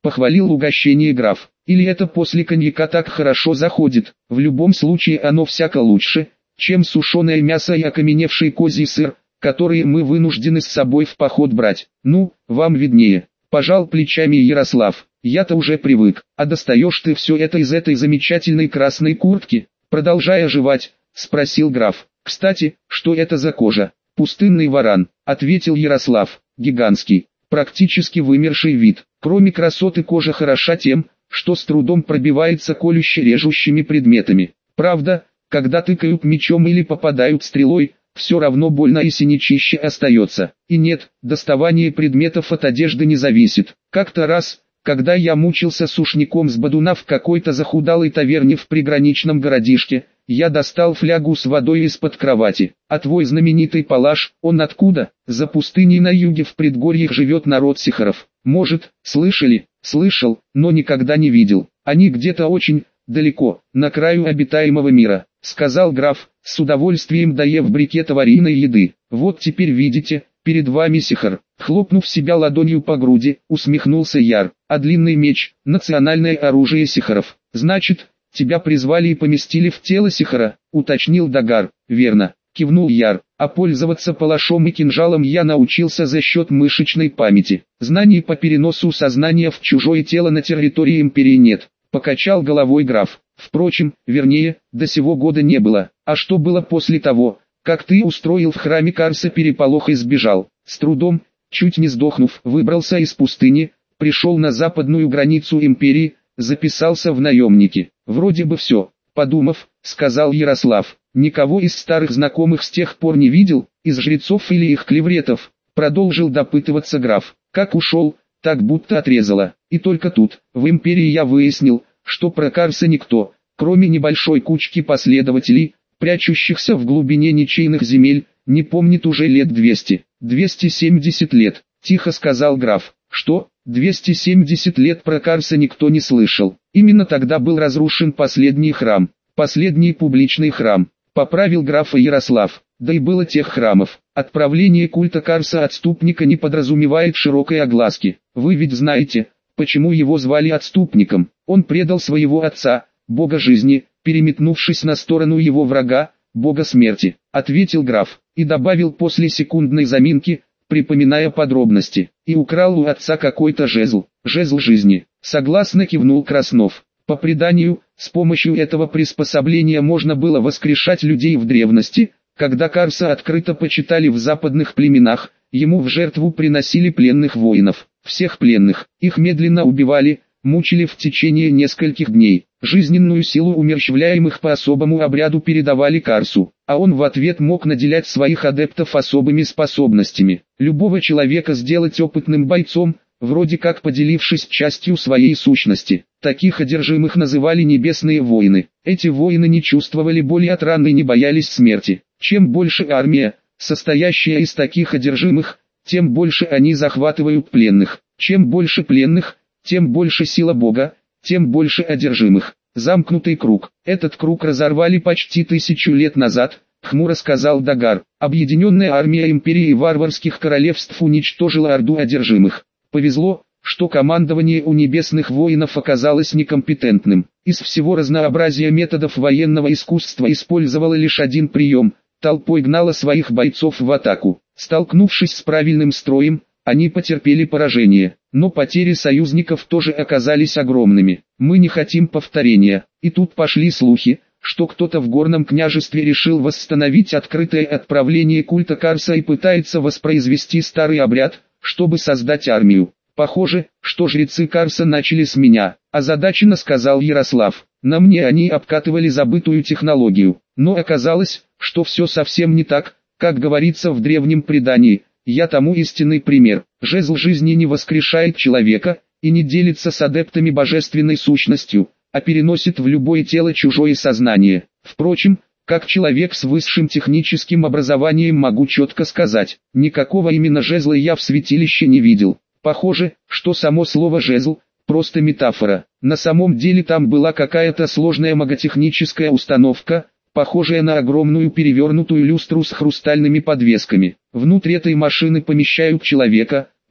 похвалил угощение граф. Или это после коньяка так хорошо заходит? В любом случае оно всяко лучше, чем сушеное мясо и окаменевший козий сыр, которые мы вынуждены с собой в поход брать. Ну, вам виднее. Пожал плечами Ярослав. Я-то уже привык. А достаешь ты все это из этой замечательной красной куртки? Продолжая жевать, спросил граф. Кстати, что это за кожа? Пустынный варан, ответил Ярослав. Гигантский, практически вымерший вид. Кроме красоты, кожа хороша тем, что с трудом пробивается колюще-режущими предметами. Правда, когда тыкают мечом или попадают стрелой, все равно больно и синячище остается. И нет, доставание предметов от одежды не зависит. Как-то раз, когда я мучился сушняком с бодуна в какой-то захудалой таверне в приграничном городишке, я достал флягу с водой из-под кровати. А твой знаменитый палаш, он откуда? За пустыней на юге в предгорьях живет народ сихаров. Может, слышали? Слышал, но никогда не видел. Они где-то очень далеко, на краю обитаемого мира, сказал граф, с удовольствием доев брикет аварийной еды. Вот теперь видите, перед вами сихар. Хлопнув себя ладонью по груди, усмехнулся Яр. А длинный меч – национальное оружие сихаров. Значит, тебя призвали и поместили в тело сихара, уточнил Дагар. Верно, кивнул Яр. А пользоваться палашом и кинжалом я научился за счет мышечной памяти. Знаний по переносу сознания в чужое тело на территории империи нет. Покачал головой граф. Впрочем, вернее, до сего года не было. А что было после того, как ты устроил в храме Карса переполох и сбежал? С трудом, чуть не сдохнув, выбрался из пустыни, пришел на западную границу империи, записался в наемники. Вроде бы все. Подумав, сказал Ярослав. Никого из старых знакомых с тех пор не видел, из жрецов или их клевретов. Продолжил допытываться граф. Как ушел, так будто отрезало. И только тут, в империи я выяснил, что про Карса никто, кроме небольшой кучки последователей, прячущихся в глубине ничейных земель, не помнит уже лет двести. двести семьдесят лет, тихо сказал граф. Что, двести семьдесят лет про Карса никто не слышал? Именно тогда был разрушен последний храм, последний публичный храм, поправил графа Ярослав. Да и было тех храмов. Отправление культа Карса-отступника не подразумевает широкой огласки. Вы ведь знаете, почему его звали отступником? Он предал своего отца, бога жизни, переметнувшись на сторону его врага, бога смерти, ответил граф, и добавил после секундной заминки, припоминая подробности, и украл у отца какой-то жезл, жезл жизни. Согласно кивнул Краснов. По преданию, с помощью этого приспособления можно было воскрешать людей в древности, когда Карса открыто почитали в западных племенах, ему в жертву приносили пленных воинов. Всех пленных, их медленно убивали, мучили в течение нескольких дней. Жизненную силу умерщвляемых по особому обряду передавали Карсу, а он в ответ мог наделять своих адептов особыми способностями. Любого человека сделать опытным бойцом, вроде как поделившись частью своей сущности. Таких одержимых называли небесные воины. Эти воины не чувствовали боли от ран и не боялись смерти. Чем больше армия, состоящая из таких одержимых, тем больше они захватывают пленных. Чем больше пленных, тем больше сила Бога, тем больше одержимых. Замкнутый круг. Этот круг разорвали почти тысячу лет назад, хмуро сказал Дагар. Объединенная армия империи варварских королевств уничтожила орду одержимых. Повезло, что командование у небесных воинов оказалось некомпетентным. Из всего разнообразия методов военного искусства использовало лишь один прием – толпой гнала своих бойцов в атаку. Столкнувшись с правильным строем, они потерпели поражение, но потери союзников тоже оказались огромными. Мы не хотим повторения. И тут пошли слухи, что кто-то в горном княжестве решил восстановить открытое отправление культа Карса и пытается воспроизвести старый обряд, чтобы создать армию. Похоже, что жрецы Карса начали с меня, озадаченно сказал Ярослав. На мне они обкатывали забытую технологию, но оказалось, что все совсем не так, как говорится в древнем предании. Я тому истинный пример. Жезл жизни не воскрешает человека, и не делится с адептами божественной сущностью, а переносит в любое тело чужое сознание. Впрочем, как человек с высшим техническим образованием могу четко сказать, никакого именно жезла я в святилище не видел. Похоже, что само слово «жезл» – просто метафора. На самом деле там была какая-то сложная маготехническая установка, похожая на огромную перевернутую люстру с хрустальными подвесками. Внутрь этой машины помещают человека,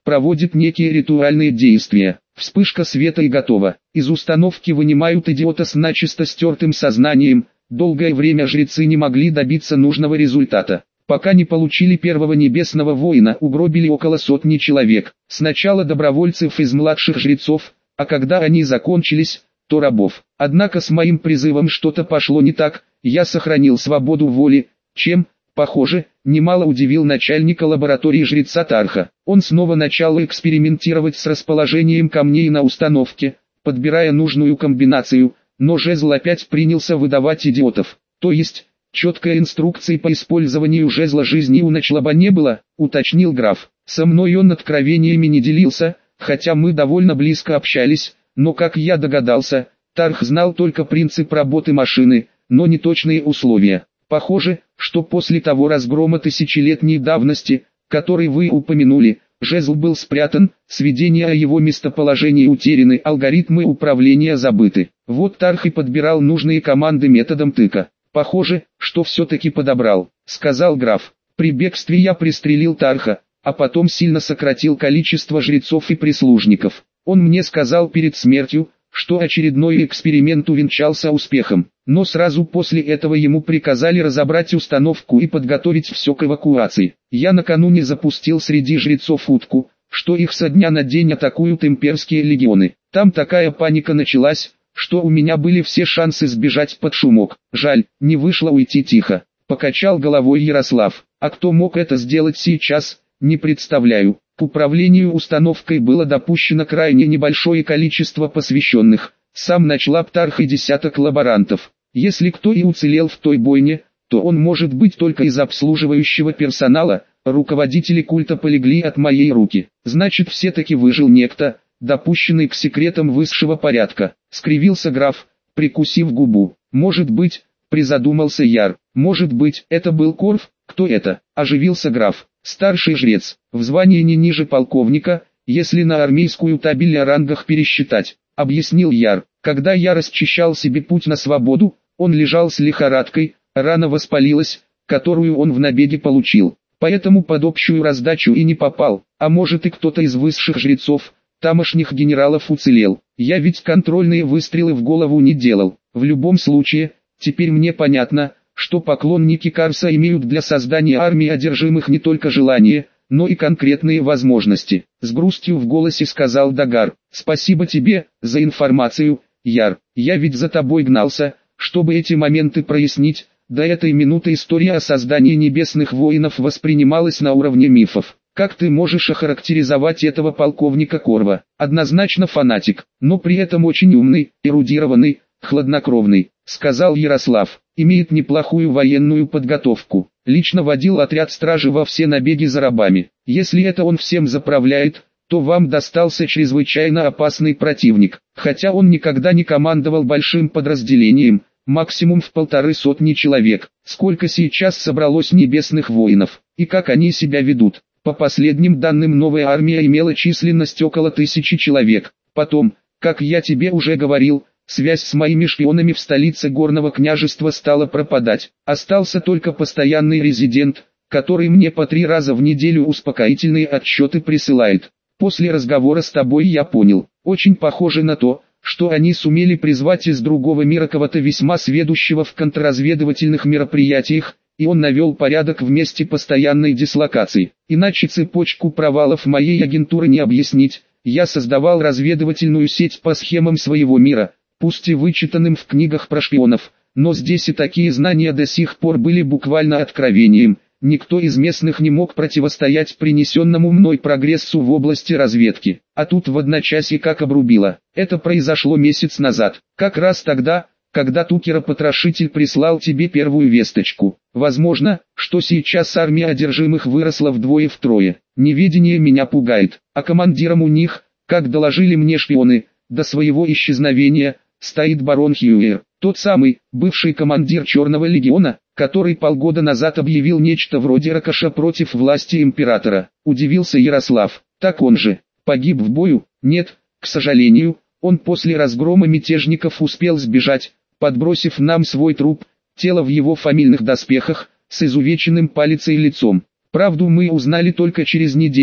проводит некие ритуальные действия. Вспышка света и готово. Из установки вынимают идиота с начисто стертым сознанием. Долгое время жрецы не могли добиться нужного результата. Пока не получили первого небесного воина, угробили около сотни человек. Сначала добровольцев из младших жрецов, а когда они закончились, то рабов. Однако с моим призывом что-то пошло не так, я сохранил свободу воли, чем, похоже, немало удивил начальника лаборатории жреца Тарха. Он снова начал экспериментировать с расположением камней на установке, подбирая нужную комбинацию, но жезл опять принялся выдавать идиотов. То есть, четкой инструкции по использованию жезла жизни у Ночлаба не было, уточнил граф. Со мной он откровениями не делился, хотя мы довольно близко общались, но как я догадался, Тарх знал только принцип работы машины, но не точные условия. Похоже, что после того разгрома тысячелетней давности, который вы упомянули, жезл был спрятан, сведения о его местоположении утеряны, алгоритмы управления забыты. Вот Тарх и подбирал нужные команды методом тыка. Похоже, что все-таки подобрал, сказал граф. При бегстве я пристрелил Тарха, а потом сильно сократил количество жрецов и прислужников. Он мне сказал перед смертью, что очередной эксперимент увенчался успехом, но сразу после этого ему приказали разобрать установку и подготовить все к эвакуации. Я накануне запустил среди жрецов утку, что их со дня на день атакуют имперские легионы. Там такая паника началась, что у меня были все шансы сбежать под шумок. Жаль, не вышло уйти тихо. Покачал головой Ярослав. А кто мог это сделать сейчас, не представляю. К управлению установкой было допущено крайне небольшое количество посвященных. Сам Ночлаб Тарх и десяток лаборантов. Если кто и уцелел в той бойне, то он может быть только из обслуживающего персонала. Руководители культа полегли от моей руки. Значит, все-таки выжил некто, допущенный к секретам высшего порядка. Скривился граф, прикусив губу. Может быть, призадумался Яр. Может быть, это был Корф? Кто это? Оживился граф. Старший жрец, в звании не ниже полковника, если на армейскую табель о рангах пересчитать, объяснил Яр. Когда я расчищал себе путь на свободу, он лежал с лихорадкой, рана воспалилась, которую он в набеге получил. Поэтому под общую раздачу и не попал, а может и кто-то из высших жрецов, тамошних генералов уцелел. Я ведь контрольные выстрелы в голову не делал. В любом случае, теперь мне понятно, что поклонники Карса имеют для создания армии одержимых не только желания, но и конкретные возможности. С грустью в голосе сказал Дагар. Спасибо тебе за информацию, Яр. Я ведь за тобой гнался, чтобы эти моменты прояснить. До этой минуты история о создании небесных воинов воспринималась на уровне мифов. Как ты можешь охарактеризовать этого полковника Корва? Однозначно фанатик, но при этом очень умный, эрудированный, хладнокровный, сказал Ярослав. Имеет неплохую военную подготовку. Лично водил отряд стражи во все набеги за рабами. Если это он всем заправляет, то вам достался чрезвычайно опасный противник. Хотя он никогда не командовал большим подразделением, максимум в полторы сотни человек. Сколько сейчас собралось небесных воинов, и как они себя ведут? По последним данным, новая армия имела численность около тысячи человек. Потом, как я тебе уже говорил, связь с моими шпионами в столице Горного княжества стала пропадать. Остался только постоянный резидент, который мне по три раза в неделю успокоительные отчеты присылает. После разговора с тобой я понял, очень похоже на то, что они сумели призвать из другого мира кого-то весьма сведущего в контрразведывательных мероприятиях, и он навел порядок в месте постоянной дислокации. Иначе цепочку провалов моей агентуры не объяснить. Я создавал разведывательную сеть по схемам своего мира, пусть и вычитанным в книгах про шпионов, но здесь и такие знания до сих пор были буквально откровением. Никто из местных не мог противостоять принесенному мной прогрессу в области разведки. А тут в одночасье как обрубило. Это произошло месяц назад, как раз тогда, когда Тукера-потрошитель прислал тебе первую весточку. Возможно, что сейчас армия одержимых выросла вдвое-втрое. Неведение меня пугает, а командиром у них, как доложили мне шпионы, до своего исчезновения, стоит барон Хьюэр, тот самый, бывший командир Черного легиона, который полгода назад объявил нечто вроде ракоша против власти императора. Удивился Ярослав. Так он же погиб в бою? Нет, к сожалению, он после разгрома мятежников успел сбежать, подбросив нам свой труп, тело в его фамильных доспехах, с изувеченным палицей лицом. Правду мы узнали только через неделю,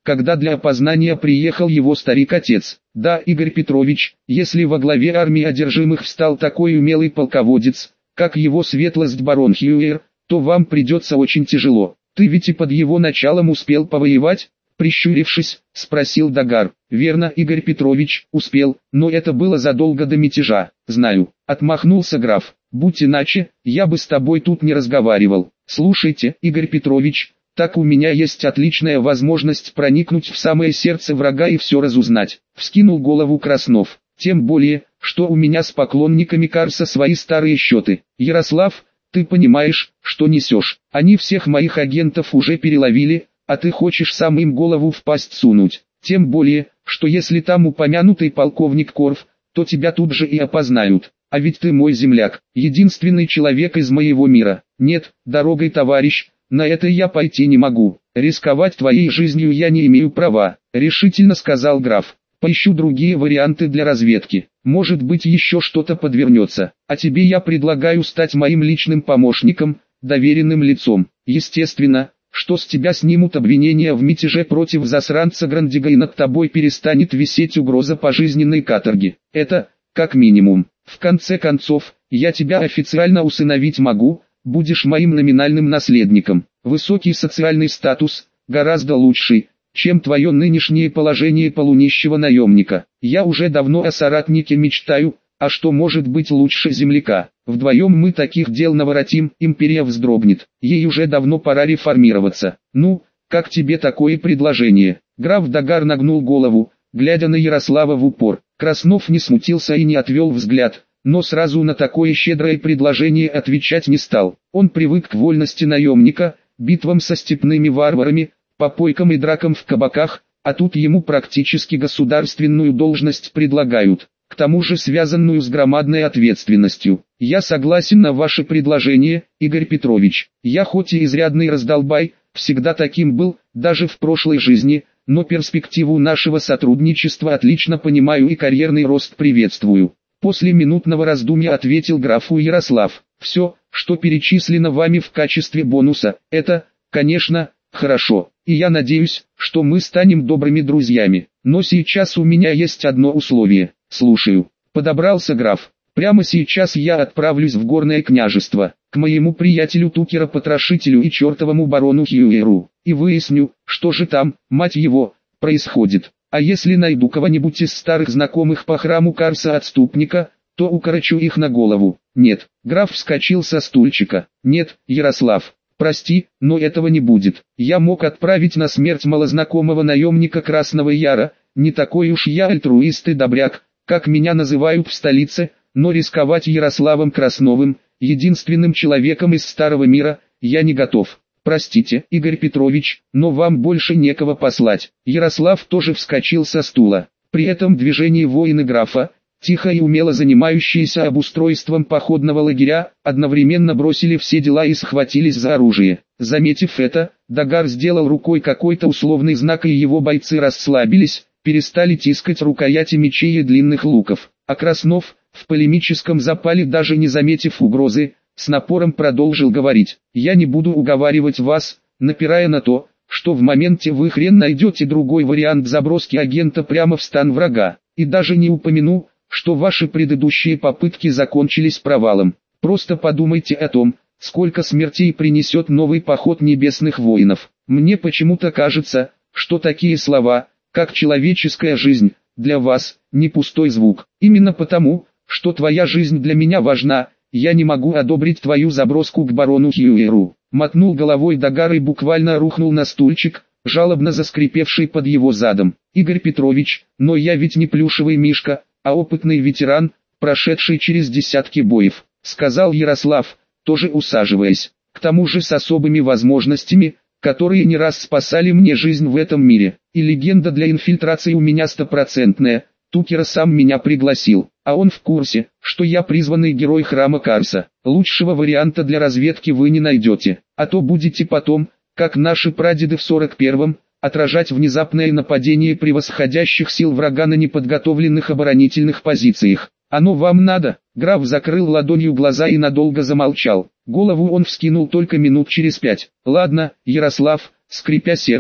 когда для опознания приехал его старик-отец. Да, Игорь Петрович, если во главе армии одержимых встал такой умелый полководец, как его светлость барон Хьюер, то вам придется очень тяжело. Ты ведь и под его началом успел повоевать? Прищурившись, спросил Дагар. Верно, Игорь Петрович, успел, но это было задолго до мятежа. Знаю, отмахнулся граф. Будь иначе, я бы с тобой тут не разговаривал. Слушайте, Игорь Петрович, так у меня есть отличная возможность проникнуть в самое сердце врага и все разузнать. Вскинул голову Краснов. Тем более, что у меня с поклонниками Карса свои старые счеты. Ярослав, ты понимаешь, что несешь? Они всех моих агентов уже переловили, а ты хочешь сам им голову в пасть сунуть. Тем более, что если там упомянутый полковник Корф, то тебя тут же и опознают. А ведь ты мой земляк, единственный человек из моего мира. Нет, дорогой товарищ, на это я пойти не могу. Рисковать твоей жизнью я не имею права, решительно сказал граф. Поищу другие варианты для разведки. Может быть, еще что-то подвернется. А тебе я предлагаю стать моим личным помощником, доверенным лицом. Естественно, что с тебя снимут обвинения в мятеже против засранца Грандига и над тобой перестанет висеть угроза пожизненной каторги. Это, как минимум. В конце концов, я тебя официально усыновить могу, будешь моим номинальным наследником. Высокий социальный статус, гораздо лучший, чем твое нынешнее положение полунищего наемника. Я уже давно о соратнике мечтаю, а что может быть лучше земляка? Вдвоем мы таких дел наворотим, империя вздрогнет. Ей уже давно пора реформироваться. Ну, как тебе такое предложение? Граф Дагар нагнул голову, глядя на Ярослава в упор. Краснов не смутился и не отвел взгляд, но сразу на такое щедрое предложение отвечать не стал. Он привык к вольности наемника, битвам со степными варварами, попойкам и дракам в кабаках, а тут ему практически государственную должность предлагают, к тому же связанную с громадной ответственностью. Я согласен на ваше предложение, Игорь Петрович. Я хоть и изрядный раздолбай, всегда таким был, даже в прошлой жизни, но перспективу нашего сотрудничества отлично понимаю и карьерный рост приветствую. После минутного раздумья ответил графу Ярослав. Все, что перечислено вами в качестве бонуса, это, конечно, хорошо, и я надеюсь, что мы станем добрыми друзьями. Но сейчас у меня есть одно условие. Слушаю. Подобрался граф. Прямо сейчас я отправлюсь в Горное княжество, к моему приятелю Тукера-потрошителю и чертовому барону Хьюеру, и выясню, что же там, мать его, происходит. А если найду кого-нибудь из старых знакомых по храму Карса-отступника, то укорочу их на голову. Нет, граф вскочил со стульчика. Нет, Ярослав, прости, но этого не будет. Я мог отправить на смерть малознакомого наемника Красного Яра, не такой уж я альтруист и добряк, как меня называют в столице, но рисковать Ярославом Красновым, единственным человеком из Старого Мира, я не готов. Простите, Игорь Петрович, но вам больше некого послать. Ярослав тоже вскочил со стула. При этом движении воины графа, тихо и умело занимающиеся обустройством походного лагеря, одновременно бросили все дела и схватились за оружие. Заметив это, Дагар сделал рукой какой-то условный знак, и его бойцы расслабились, перестали тискать рукояти мечей и длинных луков. А Краснов, в полемическом запале даже не заметив угрозы, с напором продолжил говорить. «Я не буду уговаривать вас, напирая на то, что в моменте вы хрен найдете другой вариант заброски агента прямо в стан врага, и даже не упомяну, что ваши предыдущие попытки закончились провалом. Просто подумайте о том, сколько смертей принесет новый поход небесных воинов. Мне почему-то кажется, что такие слова, как человеческая жизнь, для вас не пустой звук. Именно потому, что твоя жизнь для меня важна, я не могу одобрить твою заброску к барону Хьюеру». Мотнул головой Дагар и буквально рухнул на стульчик, жалобно заскрипевший под его задом. «Игорь Петрович, но я ведь не плюшевый мишка, а опытный ветеран, прошедший через десятки боев», сказал Ярослав, тоже усаживаясь. «К тому же с особыми возможностями, которые не раз спасали мне жизнь в этом мире. И легенда для инфильтрации у меня стопроцентная. Тукера сам меня пригласил, а он в курсе, что я призванный герой храма Карса. Лучшего варианта для разведки вы не найдете, а то будете потом, как наши прадеды в сорок первом, отражать внезапное нападение превосходящих сил врага на неподготовленных оборонительных позициях. Оно вам надо?» Граф закрыл ладонью глаза и надолго замолчал. Голову он вскинул только минут через пять. «Ладно, Ярослав», скрипя сердце,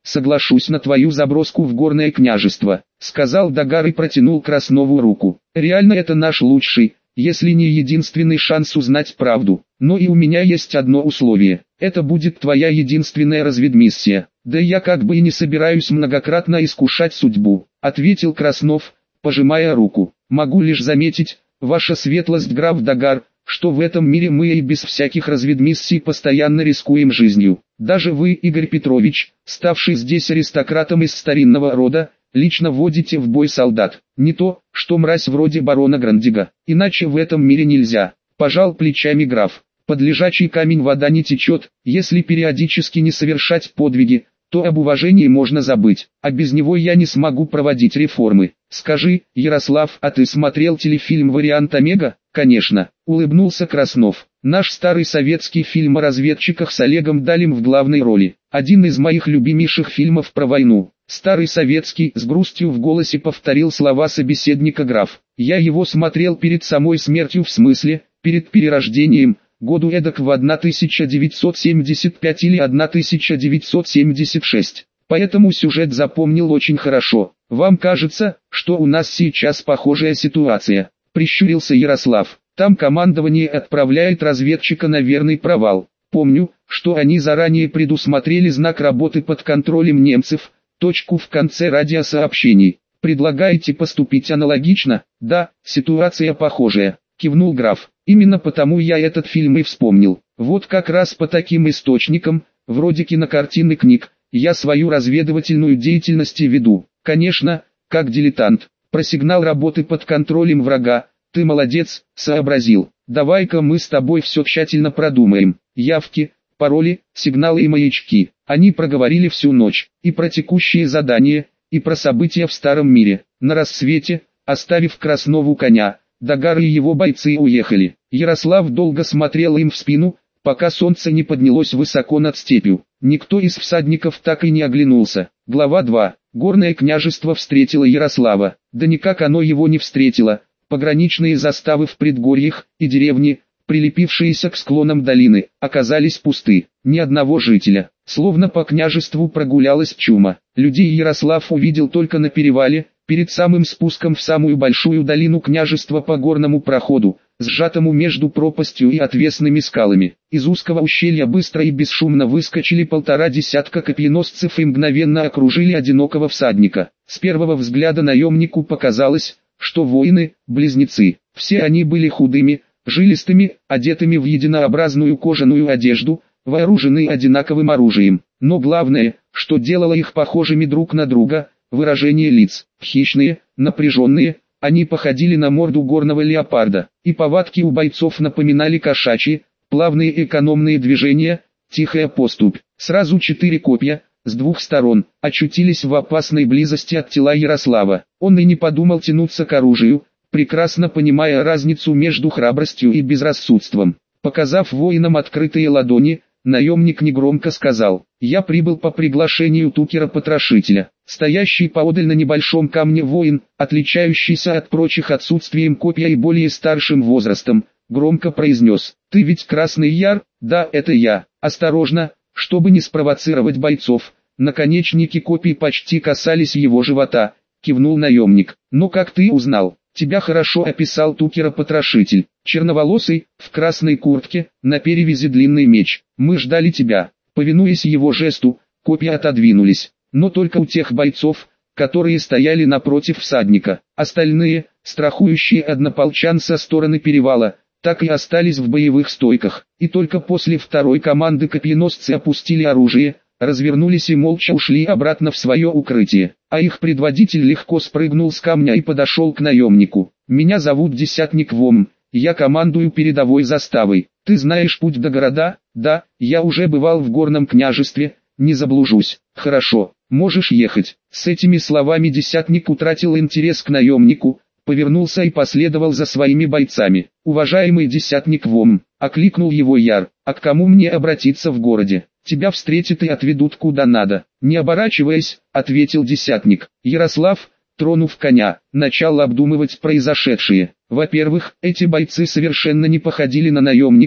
соглашусь на твою заброску в горное княжество», — сказал Дагар и протянул Краснову руку. «Реально это наш лучший, если не единственный шанс узнать правду. Но и у меня есть одно условие. Это будет твоя единственная разведмиссия. Да я как бы и не собираюсь многократно искушать судьбу», — ответил Краснов, пожимая руку. «Могу лишь заметить, ваша светлость граф Дагар, что в этом мире мы и без всяких разведмиссий постоянно рискуем жизнью. Даже вы, Игорь Петрович, ставший здесь аристократом из старинного рода, лично водите в бой солдат. Не то, что мразь вроде барона Грандига. Иначе в этом мире нельзя», — пожал плечами граф. «Под лежачий камень вода не течет, если периодически не совершать подвиги, то об уважении можно забыть, а без него я не смогу проводить реформы. Скажи, Ярослав, а ты смотрел телефильм «Вариант Омега»?» «Конечно», — улыбнулся Краснов. «Наш старый советский фильм о разведчиках с Олегом Далем в главной роли. Один из моих любимейших фильмов про войну». Старый советский, с грустью в голосе повторил слова собеседника граф. «Я его смотрел перед самой смертью, в смысле, перед перерождением, году эдак в тысяча девятьсот семьдесят пятом или тысяча девятьсот семьдесят шестом. Поэтому сюжет запомнил очень хорошо. Вам кажется, что у нас сейчас похожая ситуация?» — прищурился Ярослав. «Там командование отправляет разведчика на верный провал. Помню, что они заранее предусмотрели знак работы под контролем немцев, точку в конце радиосообщений. Предлагаете поступить аналогично?» «Да, ситуация похожая», — кивнул граф. «Именно потому я этот фильм и вспомнил. Вот как раз по таким источникам, вроде кинокартин и книг, я свою разведывательную деятельность и веду. Конечно, как дилетант. Про сигнал работы под контролем врага, ты молодец, сообразил. Давай-ка мы с тобой все тщательно продумаем. Явки, пароли, сигналы и маячки». Они проговорили всю ночь, и про текущие задания, и про события в старом мире. На рассвете, оставив Краснову коня, Дагар и его бойцы уехали. Ярослав долго смотрел им в спину, пока солнце не поднялось высоко над степью. Никто из всадников так и не оглянулся. Глава два. Горное княжество встретило Ярослава. Да никак оно его не встретило. Пограничные заставы в предгорьях и деревни, прилепившиеся к склонам долины, оказались пусты. Ни одного жителя. Словно по княжеству прогулялась чума. Людей Ярослав увидел только на перевале, перед самым спуском в самую большую долину княжества по горному проходу, сжатому между пропастью и отвесными скалами. Из узкого ущелья быстро и бесшумно выскочили полтора десятка копьеносцев и мгновенно окружили одинокого всадника. С первого взгляда наемнику показалось, что воины – близнецы. Все они были худыми, жилистыми, одетыми в единообразную кожаную одежду, вооружены одинаковым оружием. Но главное, что делало их похожими друг на друга – выражение лиц. Хищные, напряженные, они походили на морду горного леопарда, и повадки у бойцов напоминали кошачьи, плавные экономные движения, тихая поступь. Сразу четыре копья, с двух сторон, очутились в опасной близости от тела Ярослава. Он и не подумал тянуться к оружию, прекрасно понимая разницу между храбростью и безрассудством. Показав воинам открытые ладони, наемник негромко сказал: «Я прибыл по приглашению Тукера-потрошителя». Стоящий поодаль на небольшом камне воин, отличающийся от прочих отсутствием копья и более старшим возрастом, громко произнес: «Ты ведь Красный Яр?» «Да, это я». Осторожно, чтобы не спровоцировать бойцов, наконечники копий почти касались его живота, кивнул наемник. «Но как ты узнал? Тебя хорошо описал Тукера-потрошитель. Черноволосый, в красной куртке, на перевязи длинный меч. Мы ждали тебя». Повинуясь его жесту, копья отодвинулись, но только у тех бойцов, которые стояли напротив всадника. Остальные, страхующие однополчан со стороны перевала, так и остались в боевых стойках. И только после второй команды копьеносцы опустили оружие, развернулись и молча ушли обратно в свое укрытие. А их предводитель легко спрыгнул с камня и подошел к наемнику. «Меня зовут Десятник Вом, я командую передовой заставой. Ты знаешь путь до города?» «Да, я уже бывал в горном княжестве, не заблужусь». «Хорошо, можешь ехать». С этими словами Десятник утратил интерес к наемнику, повернулся и последовал за своими бойцами. «Уважаемый Десятник Вом», — окликнул его Яр, — «а к кому мне обратиться в городе? Тебя встретят и отведут куда надо». «Не оборачиваясь», — ответил Десятник. Ярослав, тронув коня, начал обдумывать произошедшее. Во-первых, эти бойцы совершенно не походили на наемников,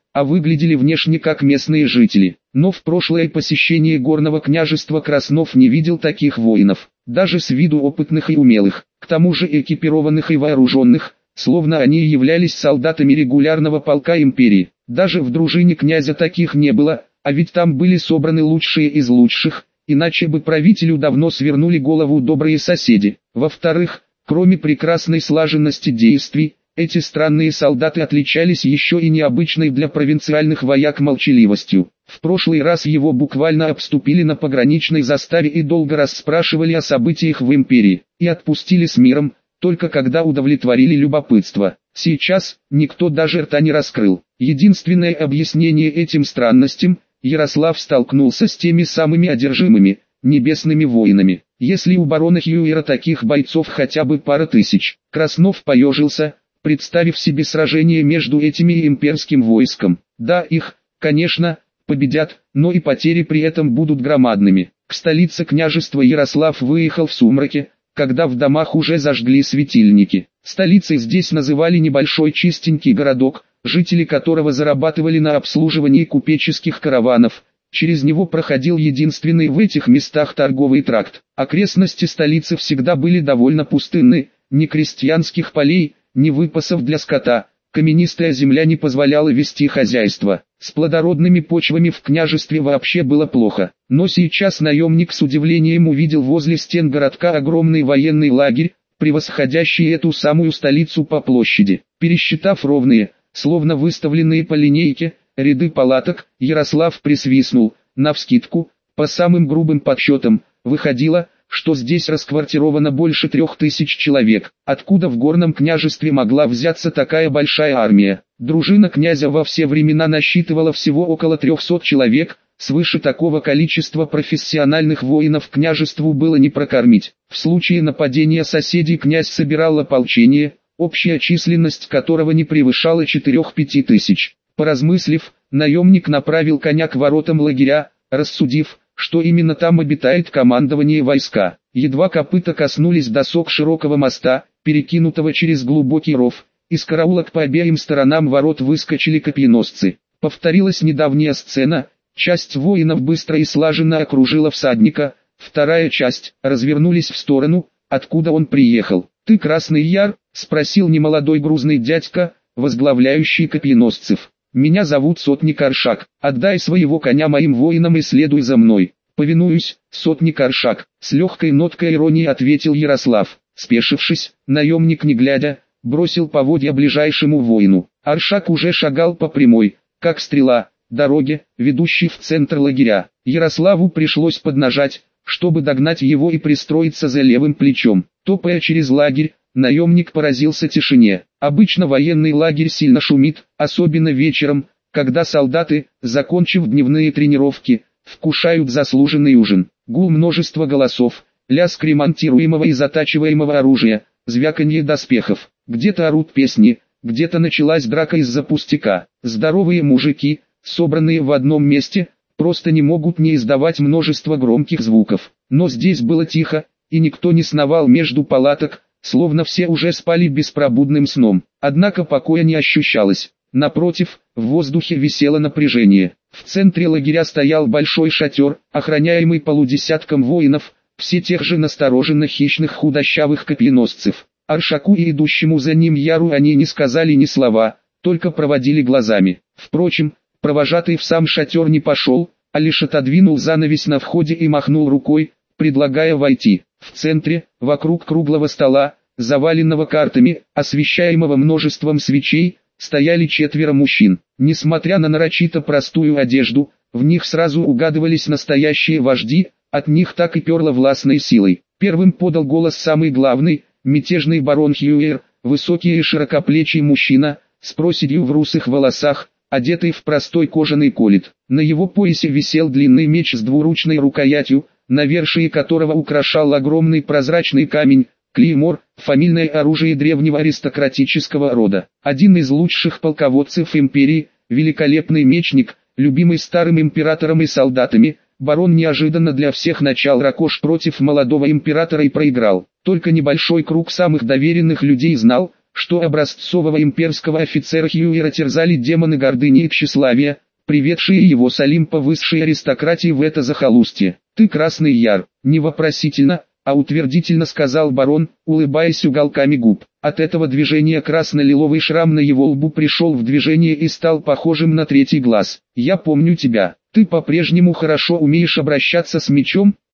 а выглядели внешне как местные жители. Но в прошлое посещение горного княжества Краснов не видел таких воинов, даже с виду опытных и умелых, к тому же экипированных и вооруженных, словно они являлись солдатами регулярного полка империи. Даже в дружине князя таких не было, а ведь там были собраны лучшие из лучших, иначе бы правителю давно свернули голову добрые соседи. Во-вторых, кроме прекрасной слаженности действий, эти странные солдаты отличались еще и необычной для провинциальных вояк молчаливостью. В прошлый раз его буквально обступили на пограничной заставе и долго расспрашивали о событиях в империи, и отпустили с миром, только когда удовлетворили любопытство. Сейчас никто даже рта не раскрыл. Единственное объяснение этим странностям – Ярослав столкнулся с теми самыми одержимыми, небесными воинами. Если у барона Хьюера таких бойцов хотя бы пара тысяч. Краснов поежился, представив себе сражение между этими и имперским войском. Да, их, конечно, победят, но и потери при этом будут громадными. К столице княжества Ярослав выехал в сумраке, когда в домах уже зажгли светильники. Столицей здесь называли небольшой чистенький городок, жители которого зарабатывали на обслуживании купеческих караванов. Через него проходил единственный в этих местах торговый тракт. Окрестности столицы всегда были довольно пустынны, ни крестьянских полей, ни выпасов для скота. Каменистая земля не позволяла вести хозяйство. С плодородными почвами в княжестве вообще было плохо. Но сейчас наемник с удивлением увидел возле стен городка огромный военный лагерь, превосходящий эту самую столицу по площади. Пересчитав ровные, словно выставленные по линейке, ряды палаток, Ярослав присвистнул. Навскидку, по самым грубым подсчетам, выходило, что здесь расквартировано больше трех тысяч человек. Откуда в горном княжестве могла взяться такая большая армия? Дружина князя во все времена насчитывала всего около трехсот человек, свыше такого количества профессиональных воинов княжеству было не прокормить. В случае нападения соседей князь собирал ополчение, общая численность которого не превышала четырёх-пяти тысяч. Поразмыслив, наемник направил коня к воротам лагеря, рассудив, что именно там обитает командование войска. Едва копыта коснулись досок широкого моста, перекинутого через глубокий ров, из караулок по обеим сторонам ворот выскочили копьеносцы. Повторилась недавняя сцена, часть воинов быстро и слаженно окружила всадника, вторая часть развернулись в сторону, откуда он приехал. «Ты Красный Яр?» — спросил немолодой грузный дядька, возглавляющий копьеносцев. «Меня зовут Сотник Аршак, отдай своего коня моим воинам и следуй за мной». «Повинуюсь, Сотник Аршак», — с легкой ноткой иронии ответил Ярослав. Спешившись, наемник не глядя, бросил поводья ближайшему воину. Аршак уже шагал по прямой, как стрела, дороге, ведущей в центр лагеря. Ярославу пришлось поднажать, чтобы догнать его и пристроиться за левым плечом. Топая через лагерь, наемник поразился тишине. Обычно военный лагерь сильно шумит, особенно вечером, когда солдаты, закончив дневные тренировки, вкушают заслуженный ужин. Гул множества голосов, лязг ремонтируемого и затачиваемого оружия, звяканье доспехов. Где-то орут песни, где-то началась драка из-за пустяка. Здоровые мужики, собранные в одном месте, просто не могут не издавать множество громких звуков. Но здесь было тихо, и никто не сновал между палаток, словно все уже спали беспробудным сном. Однако покоя не ощущалось. Напротив, в воздухе висело напряжение. В центре лагеря стоял большой шатер, охраняемый полудесятком воинов, все тех же настороженно хищных худощавых копьеносцев. Аршаку и идущему за ним Яру они не сказали ни слова, только проводили глазами. Впрочем, провожатый в сам шатер не пошел, а лишь отодвинул занавес на входе и махнул рукой, предлагая войти. В центре, вокруг круглого стола, заваленного картами, освещаемого множеством свечей, стояли четверо мужчин. Несмотря на нарочито простую одежду, в них сразу угадывались настоящие вожди, от них так и перло властной силой. Первым подал голос самый главный, мятежный барон Хьюер, высокий и широкоплечий мужчина, с проседью в русых волосах, одетый в простой кожаный колет. На его поясе висел длинный меч с двуручной рукоятью, навершие которого украшал огромный прозрачный камень, клеймор, фамильное оружие древнего аристократического рода. Один из лучших полководцев империи, великолепный мечник, любимый старым императором и солдатами, барон неожиданно для всех начал ракош против молодого императора и проиграл. Только небольшой круг самых доверенных людей знал, что образцового имперского офицера Хьюира терзали демоны гордыни и тщеславия, приведшие его с Олимпа высшей аристократии в это захолустье. «Ты Красный Яр», не вопросительно, а утвердительно сказал барон, улыбаясь уголками губ. От этого движения красно-лиловый шрам на его лбу пришел в движение и стал похожим на третий глаз. «Я помню тебя. Ты по-прежнему хорошо умеешь обращаться с мечом?»